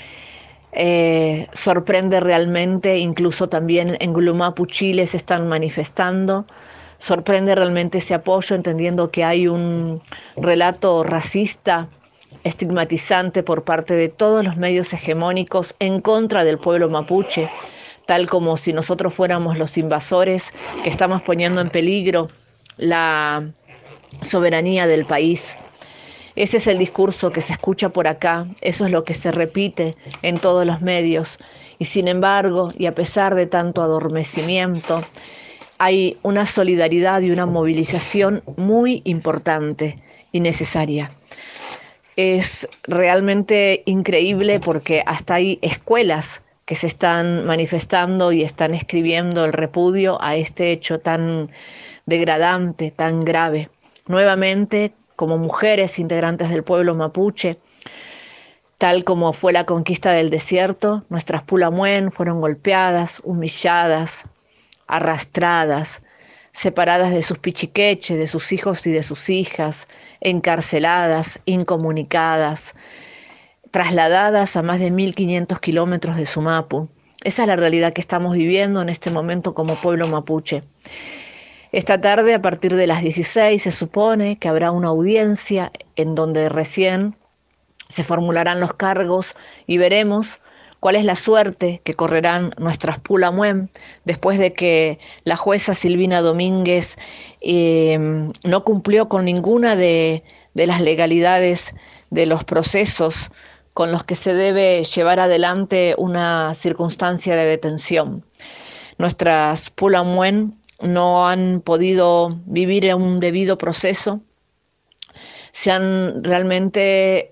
Sorprende realmente, incluso también en Glumapu, Chile, se están manifestando. Sorprende realmente ese apoyo, entendiendo que hay un relato racista, estigmatizante por parte de todos los medios hegemónicos en contra del pueblo mapuche, tal como si nosotros fuéramos los invasores que estamos poniendo en peligro la soberanía del país. Ese es el discurso que se escucha por acá, eso es lo que se repite en todos los medios, y sin embargo, y a pesar de tanto adormecimiento, hay una solidaridad y una movilización muy importante y necesaria. Es realmente increíble porque hasta hay escuelas que se están manifestando y están escribiendo el repudio a este hecho tan degradante, tan grave. Nuevamente, como mujeres integrantes del pueblo mapuche, tal como fue la conquista del desierto, nuestras pulamuen fueron golpeadas, humilladas, arrastradas, separadas de sus pichiqueches, de sus hijos y de sus hijas, encarceladas, incomunicadas, trasladadas a más de 1.500 kilómetros de Sumapu. Esa es la realidad que estamos viviendo en este momento como pueblo mapuche. Esta tarde, a partir de las 16, se supone que habrá una audiencia en donde recién se formularán los cargos y veremos cuál es la suerte que correrán nuestras pulamuen después de que la jueza Silvina Domínguez no cumplió con ninguna de las legalidades de los procesos con los que se debe llevar adelante una circunstancia de detención. Nuestras pulamuen no han podido vivir en un debido proceso, se han realmente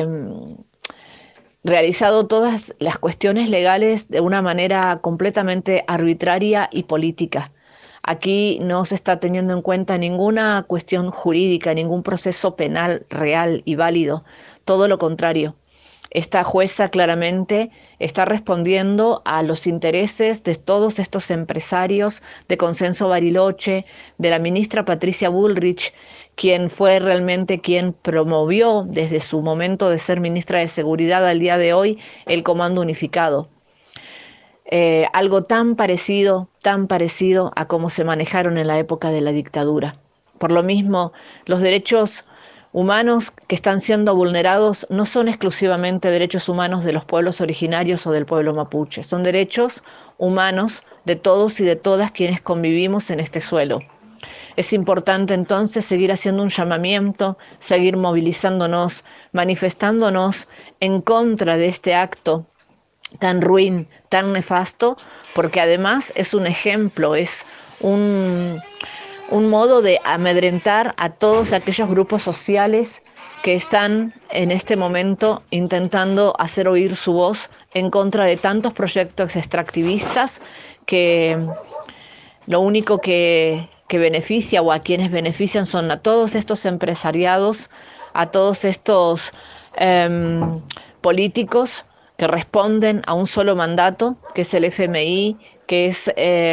realizado todas las cuestiones legales de una manera completamente arbitraria y política. Aquí no se está teniendo en cuenta ninguna cuestión jurídica, ningún proceso penal real y válido, todo lo contrario. Esta jueza claramente está respondiendo a los intereses de todos estos empresarios de Consenso Bariloche, de la ministra Patricia Bullrich, quien fue realmente quien promovió desde su momento de ser ministra de Seguridad al día de hoy el Comando Unificado. Algo tan parecido a cómo se manejaron en la época de la dictadura. Por lo mismo, los derechos humanos que están siendo vulnerados no son exclusivamente derechos humanos de los pueblos originarios o del pueblo mapuche, son derechos humanos de todos y de todas quienes convivimos en este suelo. Es importante entonces seguir haciendo un llamamiento, seguir movilizándonos, manifestándonos en contra de este acto tan ruin, tan nefasto, porque además es un ejemplo, es un modo de amedrentar a todos aquellos grupos sociales que están en este momento intentando hacer oír su voz en contra de tantos proyectos extractivistas que lo único que beneficia o a quienes benefician son a todos estos empresariados, a todos estos políticos que responden a un solo mandato, que es el FMI, que es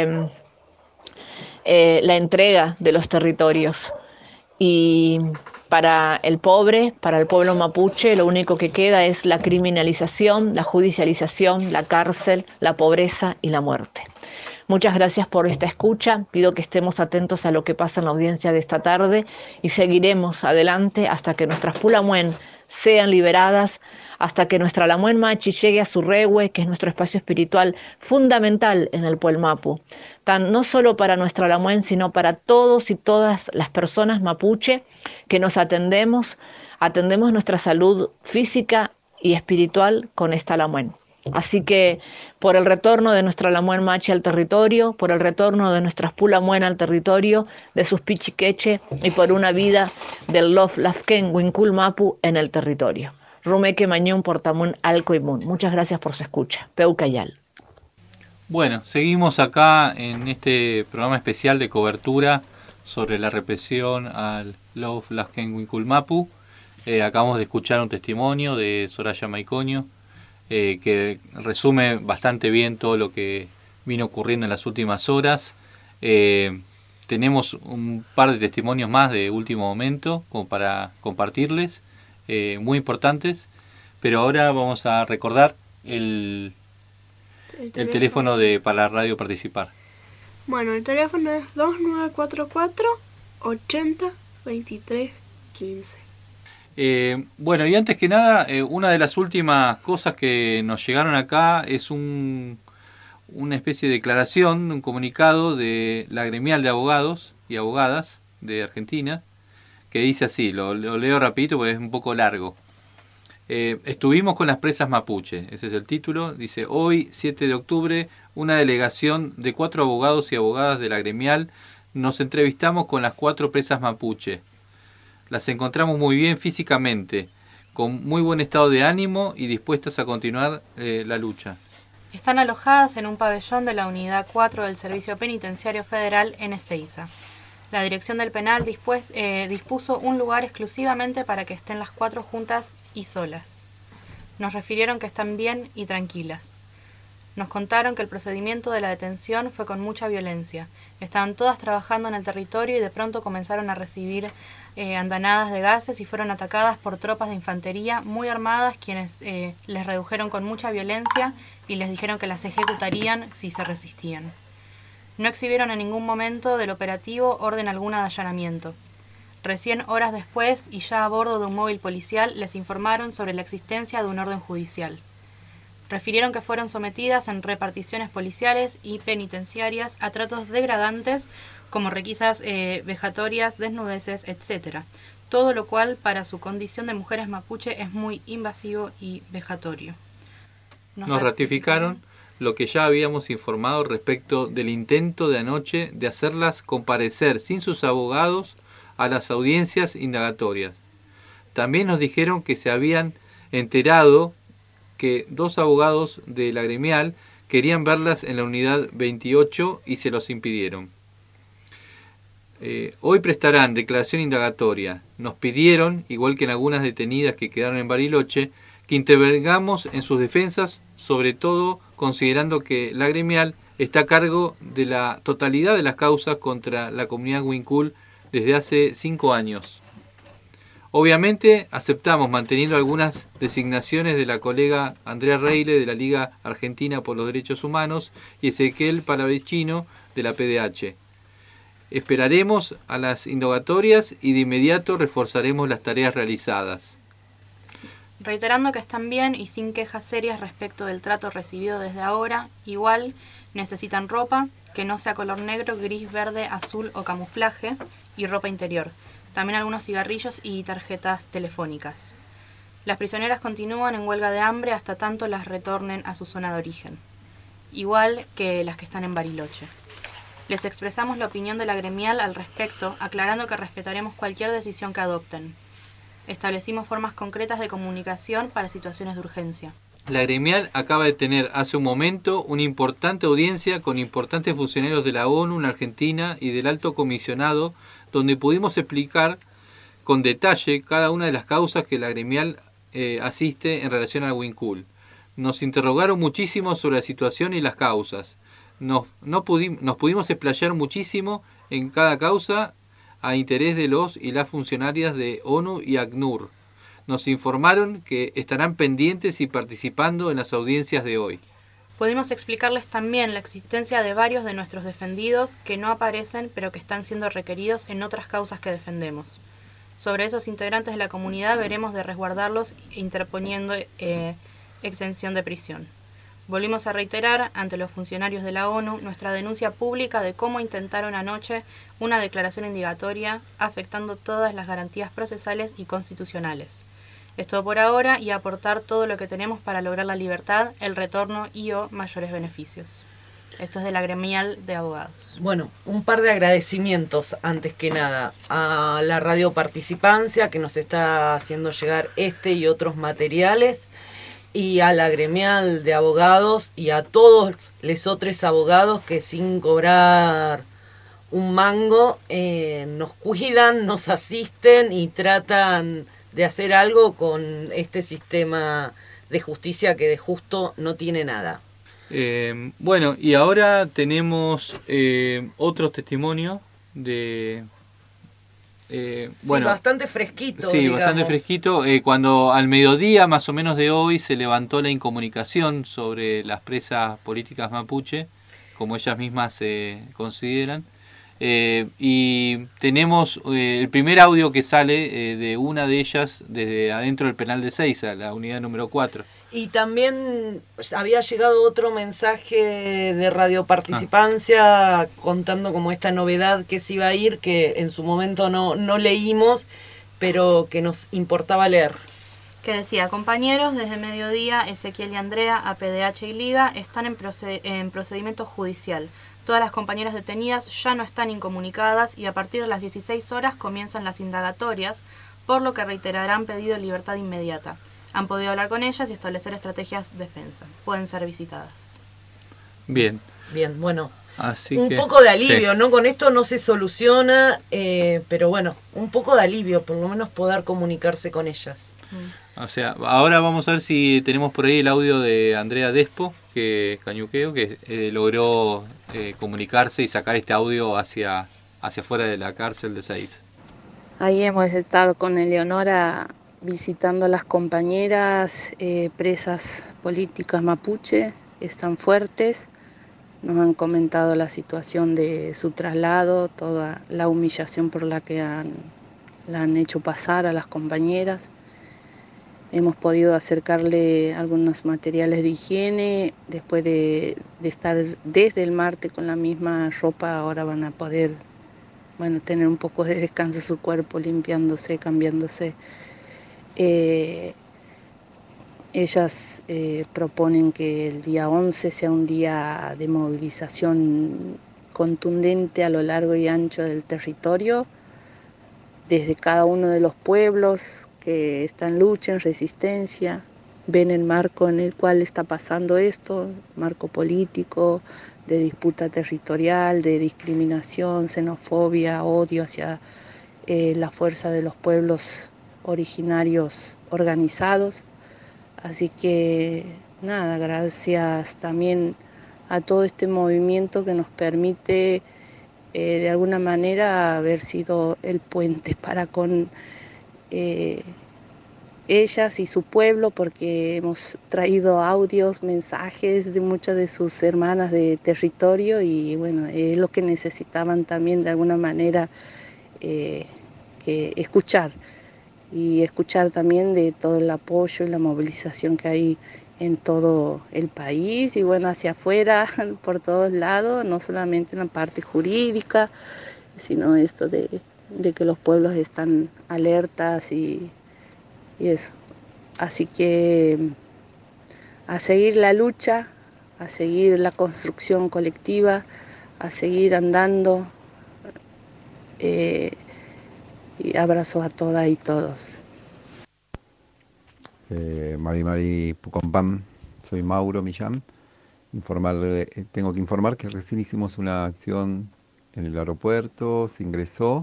la entrega de los territorios. Y para el pobre, para el pueblo mapuche, lo único que queda es la criminalización, la judicialización, la cárcel, la pobreza y la muerte. Muchas gracias por esta escucha. Pido que estemos atentos a lo que pasa en la audiencia de esta tarde y seguiremos adelante hasta que nuestras pulamuen sean liberadas, hasta que nuestra Lamuen Machi llegue a su rehue, que es nuestro espacio espiritual fundamental en el Puel Mapu. No solo para nuestra Lamuen, sino para todos y todas las personas mapuche que nos atendemos nuestra salud física y espiritual con esta Lamuen. Así que por el retorno de nuestra Lamuen Machi al territorio, por el retorno de nuestras Pulamuen al territorio, de sus Pichiqueche y por una vida del Lof Lafken Winkul Mapu en el territorio. Rumeque Mañón Portamón Alco y Mun. Muchas gracias por su escucha. Peucayal. Bueno, seguimos acá en este programa especial de cobertura sobre la represión al Lof Lafken Winkul Mapu. Acabamos de escuchar un testimonio de Soraya Maiconio, que resume bastante bien todo lo que vino ocurriendo en las últimas horas. Tenemos un par de testimonios más de último momento como para compartirles, muy importantes, pero ahora vamos a recordar el teléfono para la radio participar. Bueno, el teléfono es 2944 80 23 15. Bueno, y antes que nada, una de las últimas cosas que nos llegaron acá es una especie de declaración, un comunicado de la gremial de abogados y abogadas de Argentina, que dice así, lo leo rapidito porque es un poco largo. Estuvimos con las presas mapuche, ese es el título. Dice, hoy, 7 de octubre, una delegación de 4 abogados y abogadas de la gremial nos entrevistamos con las 4 presas mapuche. Las encontramos muy bien físicamente, con muy buen estado de ánimo y dispuestas a continuar la lucha. Están alojadas en un pabellón de la Unidad 4 del Servicio Penitenciario Federal en Ezeiza. La dirección del penal dispuso un lugar exclusivamente para que estén las 4 juntas y solas. Nos refirieron que están bien y tranquilas. Nos contaron que el procedimiento de la detención fue con mucha violencia. Estaban todas trabajando en el territorio y de pronto comenzaron a recibir andanadas de gases y fueron atacadas por tropas de infantería muy armadas, quienes les redujeron con mucha violencia y les dijeron que las ejecutarían si se resistían. No exhibieron en ningún momento del operativo orden alguna de allanamiento. Recién horas después, y ya a bordo de un móvil policial, les informaron sobre la existencia de un orden judicial. Refirieron que fueron sometidas en reparticiones policiales y penitenciarias a tratos degradantes como requisas vejatorias, desnudeces, etc. Todo lo cual para su condición de mujeres mapuche es muy invasivo y vejatorio. Nos ratificaron lo que ya habíamos informado respecto del intento de anoche de hacerlas comparecer sin sus abogados a las audiencias indagatorias. También nos dijeron que se habían enterado que 2 abogados de la gremial querían verlas en la unidad 28 y se los impidieron. Hoy prestarán declaración indagatoria. Nos pidieron, igual que en algunas detenidas que quedaron en Bariloche, que intervengamos en sus defensas, sobre todo considerando que la gremial está a cargo de la totalidad de las causas contra la comunidad Winkul desde hace 5 años. Obviamente aceptamos manteniendo algunas designaciones de la colega Andrea Reile de la Liga Argentina por los Derechos Humanos y Ezequiel Palavecino de la PDH. Esperaremos a las indagatorias y de inmediato reforzaremos las tareas realizadas. Reiterando que están bien y sin quejas serias respecto del trato recibido desde ahora, igual necesitan ropa que no sea color negro, gris, verde, azul o camuflaje y ropa interior. También algunos cigarrillos y tarjetas telefónicas. Las prisioneras continúan en huelga de hambre hasta tanto las retornen a su zona de origen, igual que las que están en Bariloche. Les expresamos la opinión de la gremial al respecto, aclarando que respetaremos cualquier decisión que adopten. Establecimos formas concretas de comunicación para situaciones de urgencia. La gremial acaba de tener hace un momento una importante audiencia con importantes funcionarios de la ONU en Argentina y del Alto Comisionado, donde pudimos explicar con detalle cada una de las causas que la gremial asiste en relación al Wincul. Nos interrogaron muchísimo sobre la situación y las causas. Nos pudimos explayar muchísimo en cada causa a interés de los y las funcionarias de ONU y ACNUR. Nos informaron que estarán pendientes y participando en las audiencias de hoy. Pudimos explicarles también la existencia de varios de nuestros defendidos que no aparecen pero que están siendo requeridos en otras causas que defendemos. Sobre esos integrantes de la comunidad veremos de resguardarlos interponiendo exención de prisión. Volvimos a reiterar ante los funcionarios de la ONU nuestra denuncia pública de cómo intentaron anoche una declaración indagatoria afectando todas las garantías procesales y constitucionales. Es todo por ahora y aportar todo lo que tenemos para lograr la libertad, el retorno y o mayores beneficios. Esto es de la gremial de abogados. Bueno, un par de agradecimientos antes que nada a la Radio Participancia que nos está haciendo llegar este y otros materiales, y a la gremial de abogados y a todos los otros abogados que sin cobrar un mango nos cuidan, nos asisten y tratan de hacer algo con este sistema de justicia que de justo no tiene nada. Bueno, y ahora tenemos otro testimonio de... bueno, sí, bastante fresquito. Sí, digamos. Bastante fresquito. Cuando al mediodía más o menos de hoy se levantó la incomunicación sobre las presas políticas mapuche, como ellas mismas se consideran. Y tenemos el primer audio que sale de una de ellas desde adentro del penal de Ezeiza, la unidad número 4. Y también había llegado otro mensaje de Radio Participancia contando como esta novedad que se iba a ir, que en su momento no leímos, pero que nos importaba leer. Que decía: compañeros, desde mediodía Ezequiel y Andrea, APDH y Liga, están en procedimiento judicial. Todas las compañeras detenidas ya no están incomunicadas y a partir de las 16 horas comienzan las indagatorias, por lo que reiterarán pedido de libertad inmediata. Han podido hablar con ellas y establecer estrategias de defensa. Pueden ser visitadas. Bien. Bien, bueno. Así un que, poco de alivio, sí. ¿no? Con esto no se soluciona, pero bueno, un poco de alivio, por lo menos poder comunicarse con ellas. O sea, ahora vamos a ver si tenemos por ahí el audio de Andrea Despo, Cañuqueo, que logró comunicarse y sacar este audio hacia afuera de la cárcel de Ezeiza. Ahí hemos estado con Eleonora visitando a las compañeras presas políticas mapuche, están fuertes, nos han comentado la situación de su traslado, toda la humillación por la que la han hecho pasar a las compañeras. Hemos podido acercarle algunos materiales de higiene, después de estar desde el martes con la misma ropa, ahora van a poder tener un poco de descanso su cuerpo, limpiándose, cambiándose. Ellas proponen que el día 11 sea un día de movilización contundente a lo largo y ancho del territorio, desde cada uno de los pueblos que están en lucha, en resistencia, ven el marco en el cual está pasando esto, marco político, de disputa territorial, de discriminación, xenofobia, odio hacia la fuerza de los pueblos originarios organizados. Así que nada, gracias también a todo este movimiento que nos permite de alguna manera haber sido el puente para con ellas y su pueblo, porque hemos traído audios, mensajes de muchas de sus hermanas de territorio y bueno, es lo que necesitaban también de alguna manera que escuchar. Y escuchar también de todo el apoyo y la movilización que hay en todo el país y bueno, hacia afuera, por todos lados, no solamente en la parte jurídica, sino esto de que los pueblos están alertas y eso. Así que a seguir la lucha, a seguir la construcción colectiva, a seguir andando. Y abrazo a todas y todos. Mari Pucompam, soy Mauro Millán. Tengo que informar que recién hicimos una acción en el aeropuerto, se ingresó.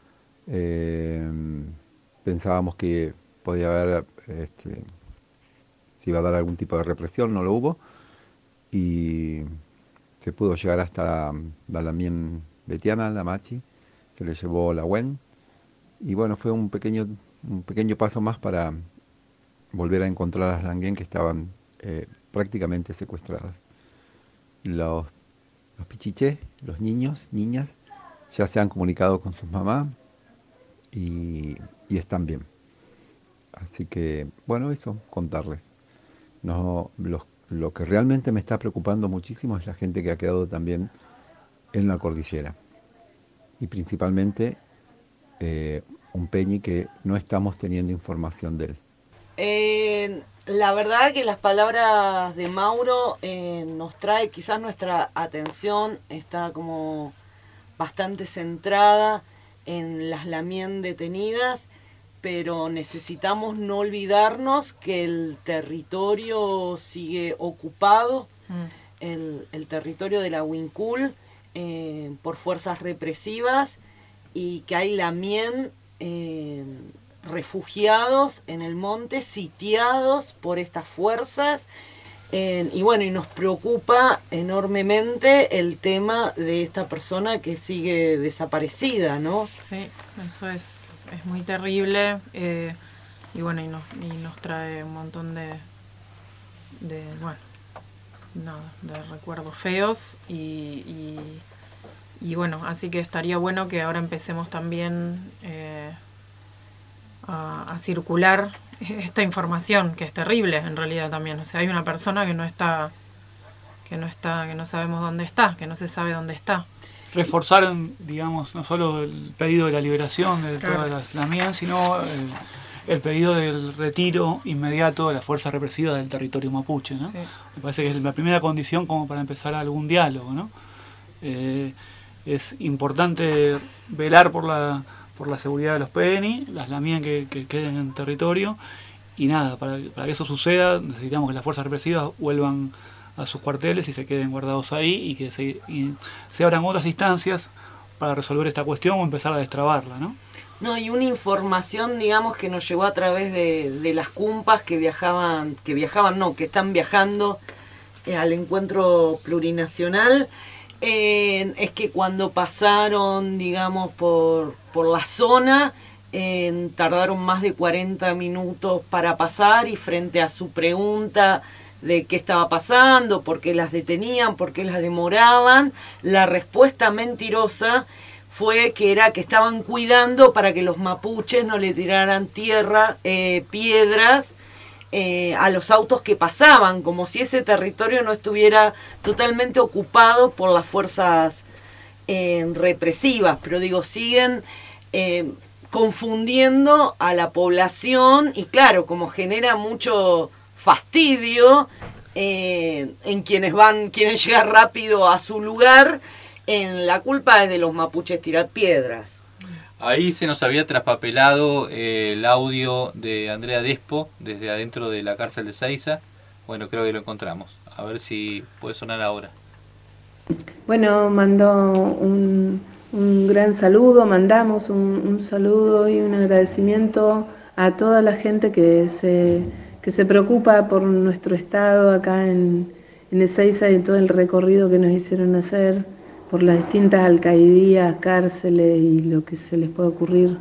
Pensábamos que podía haber, se iba a dar algún tipo de represión, no lo hubo. Y se pudo llegar hasta la Lamien Betiana, la Machi, se le llevó la WEN. Y bueno, fue un pequeño paso más para volver a encontrar a las Languén que estaban prácticamente secuestradas. Los pichichés, los niños, niñas, ya se han comunicado con sus mamás y están bien. Así que, bueno, eso, contarles. No, lo que realmente me está preocupando muchísimo es la gente que ha quedado también en la cordillera. Y principalmente un Peñi que no estamos teniendo información de él. La verdad que las palabras de Mauro nos trae, quizás nuestra atención está como bastante centrada en las Lamien detenidas, pero necesitamos no olvidarnos que el territorio sigue ocupado, el territorio de la Huincul, por fuerzas represivas, y que hay Lamien refugiados en el monte, sitiados por estas fuerzas, y bueno, y nos preocupa enormemente el tema de esta persona que sigue desaparecida, ¿no? Sí, eso es muy terrible, y bueno, y nos trae un montón de recuerdos feos, y bueno, así que estaría bueno que ahora empecemos también a circular esta información, que es terrible en realidad también. O sea, hay una persona que no sabemos dónde está, que no se sabe dónde está. Reforzar, digamos, no solo el pedido de la liberación de todas las Lamien, sino el pedido del retiro inmediato de la fuerza represiva del territorio mapuche, ¿no? Sí. Me parece que es la primera condición como para empezar algún diálogo, ¿no? Es importante velar por la seguridad de los PENI, las Lamien que queden en territorio, y nada, para que eso suceda necesitamos que las fuerzas represivas vuelvan a sus cuarteles y se queden guardados ahí, y que se abran otras instancias para resolver esta cuestión o empezar a destrabarla, ¿no? No, y una información, digamos, que nos llegó a través de las cumpas que están viajando al encuentro plurinacional. Es que cuando pasaron, digamos, por la zona, tardaron más de 40 minutos para pasar, y frente a su pregunta de qué estaba pasando, por qué las detenían, por qué las demoraban, la respuesta mentirosa fue que estaban cuidando para que los mapuches no le tiraran piedras a los autos que pasaban, como si ese territorio no estuviera totalmente ocupado por las fuerzas represivas. Pero digo, siguen confundiendo a la población, y claro, como genera mucho fastidio en quienes llegan rápido a su lugar, la culpa es de los mapuches tirar piedras. Ahí se nos había traspapelado el audio de Andrea Despo desde adentro de la cárcel de Seiza. Bueno, creo que lo encontramos. A ver si puede sonar ahora. Bueno, mandó un gran saludo, mandamos un saludo y un agradecimiento a toda la gente que se preocupa por nuestro estado acá en Ezeiza, y todo el recorrido que nos hicieron hacer por las distintas alcaidías, cárceles y lo que se les pueda ocurrir.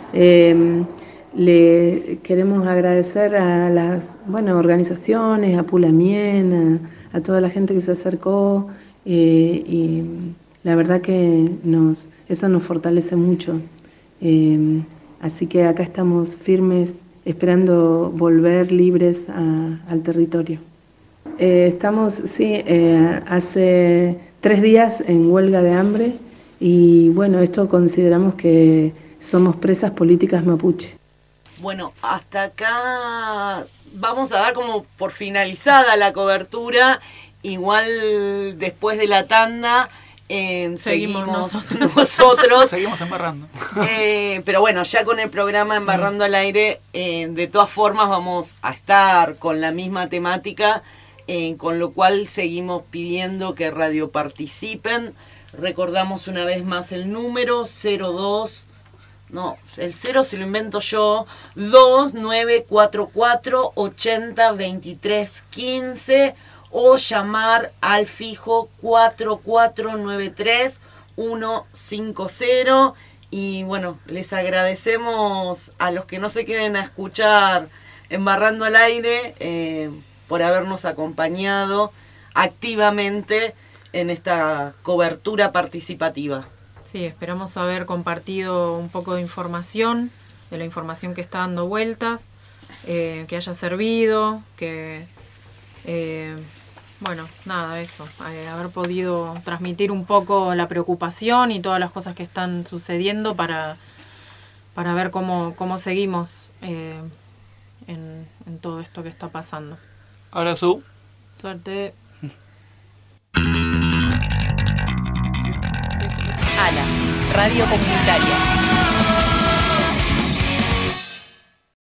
Le queremos agradecer a las organizaciones, a Pulamien, a toda la gente que se acercó, y la verdad que eso nos fortalece mucho. Así que acá estamos firmes, esperando volver libres al territorio. Estamos, hace 3 días en huelga de hambre, y bueno, esto consideramos que somos presas políticas mapuche. Bueno, hasta acá vamos a dar como por finalizada la cobertura. Igual después de la tanda seguimos nosotros. Seguimos embarrando. Pero bueno, ya con el programa Embarrando al Aire, de todas formas vamos a estar con la misma temática con lo cual seguimos pidiendo que radio participen. Recordamos una vez más el número 02, no, el 0 se lo invento yo, 2944 80 23 15, o llamar al fijo 4493 150. Y bueno, les agradecemos a los que no se queden a escuchar Embarrando al Aire por habernos acompañado activamente en esta cobertura participativa. Sí, esperamos haber compartido un poco de información, de la información que está dando vueltas, que haya servido, que, bueno, nada, eso, haber podido transmitir un poco la preocupación y todas las cosas que están sucediendo para ver cómo seguimos en todo esto que está pasando. Abrazo. Suerte. ALAS, Radio Comunitaria.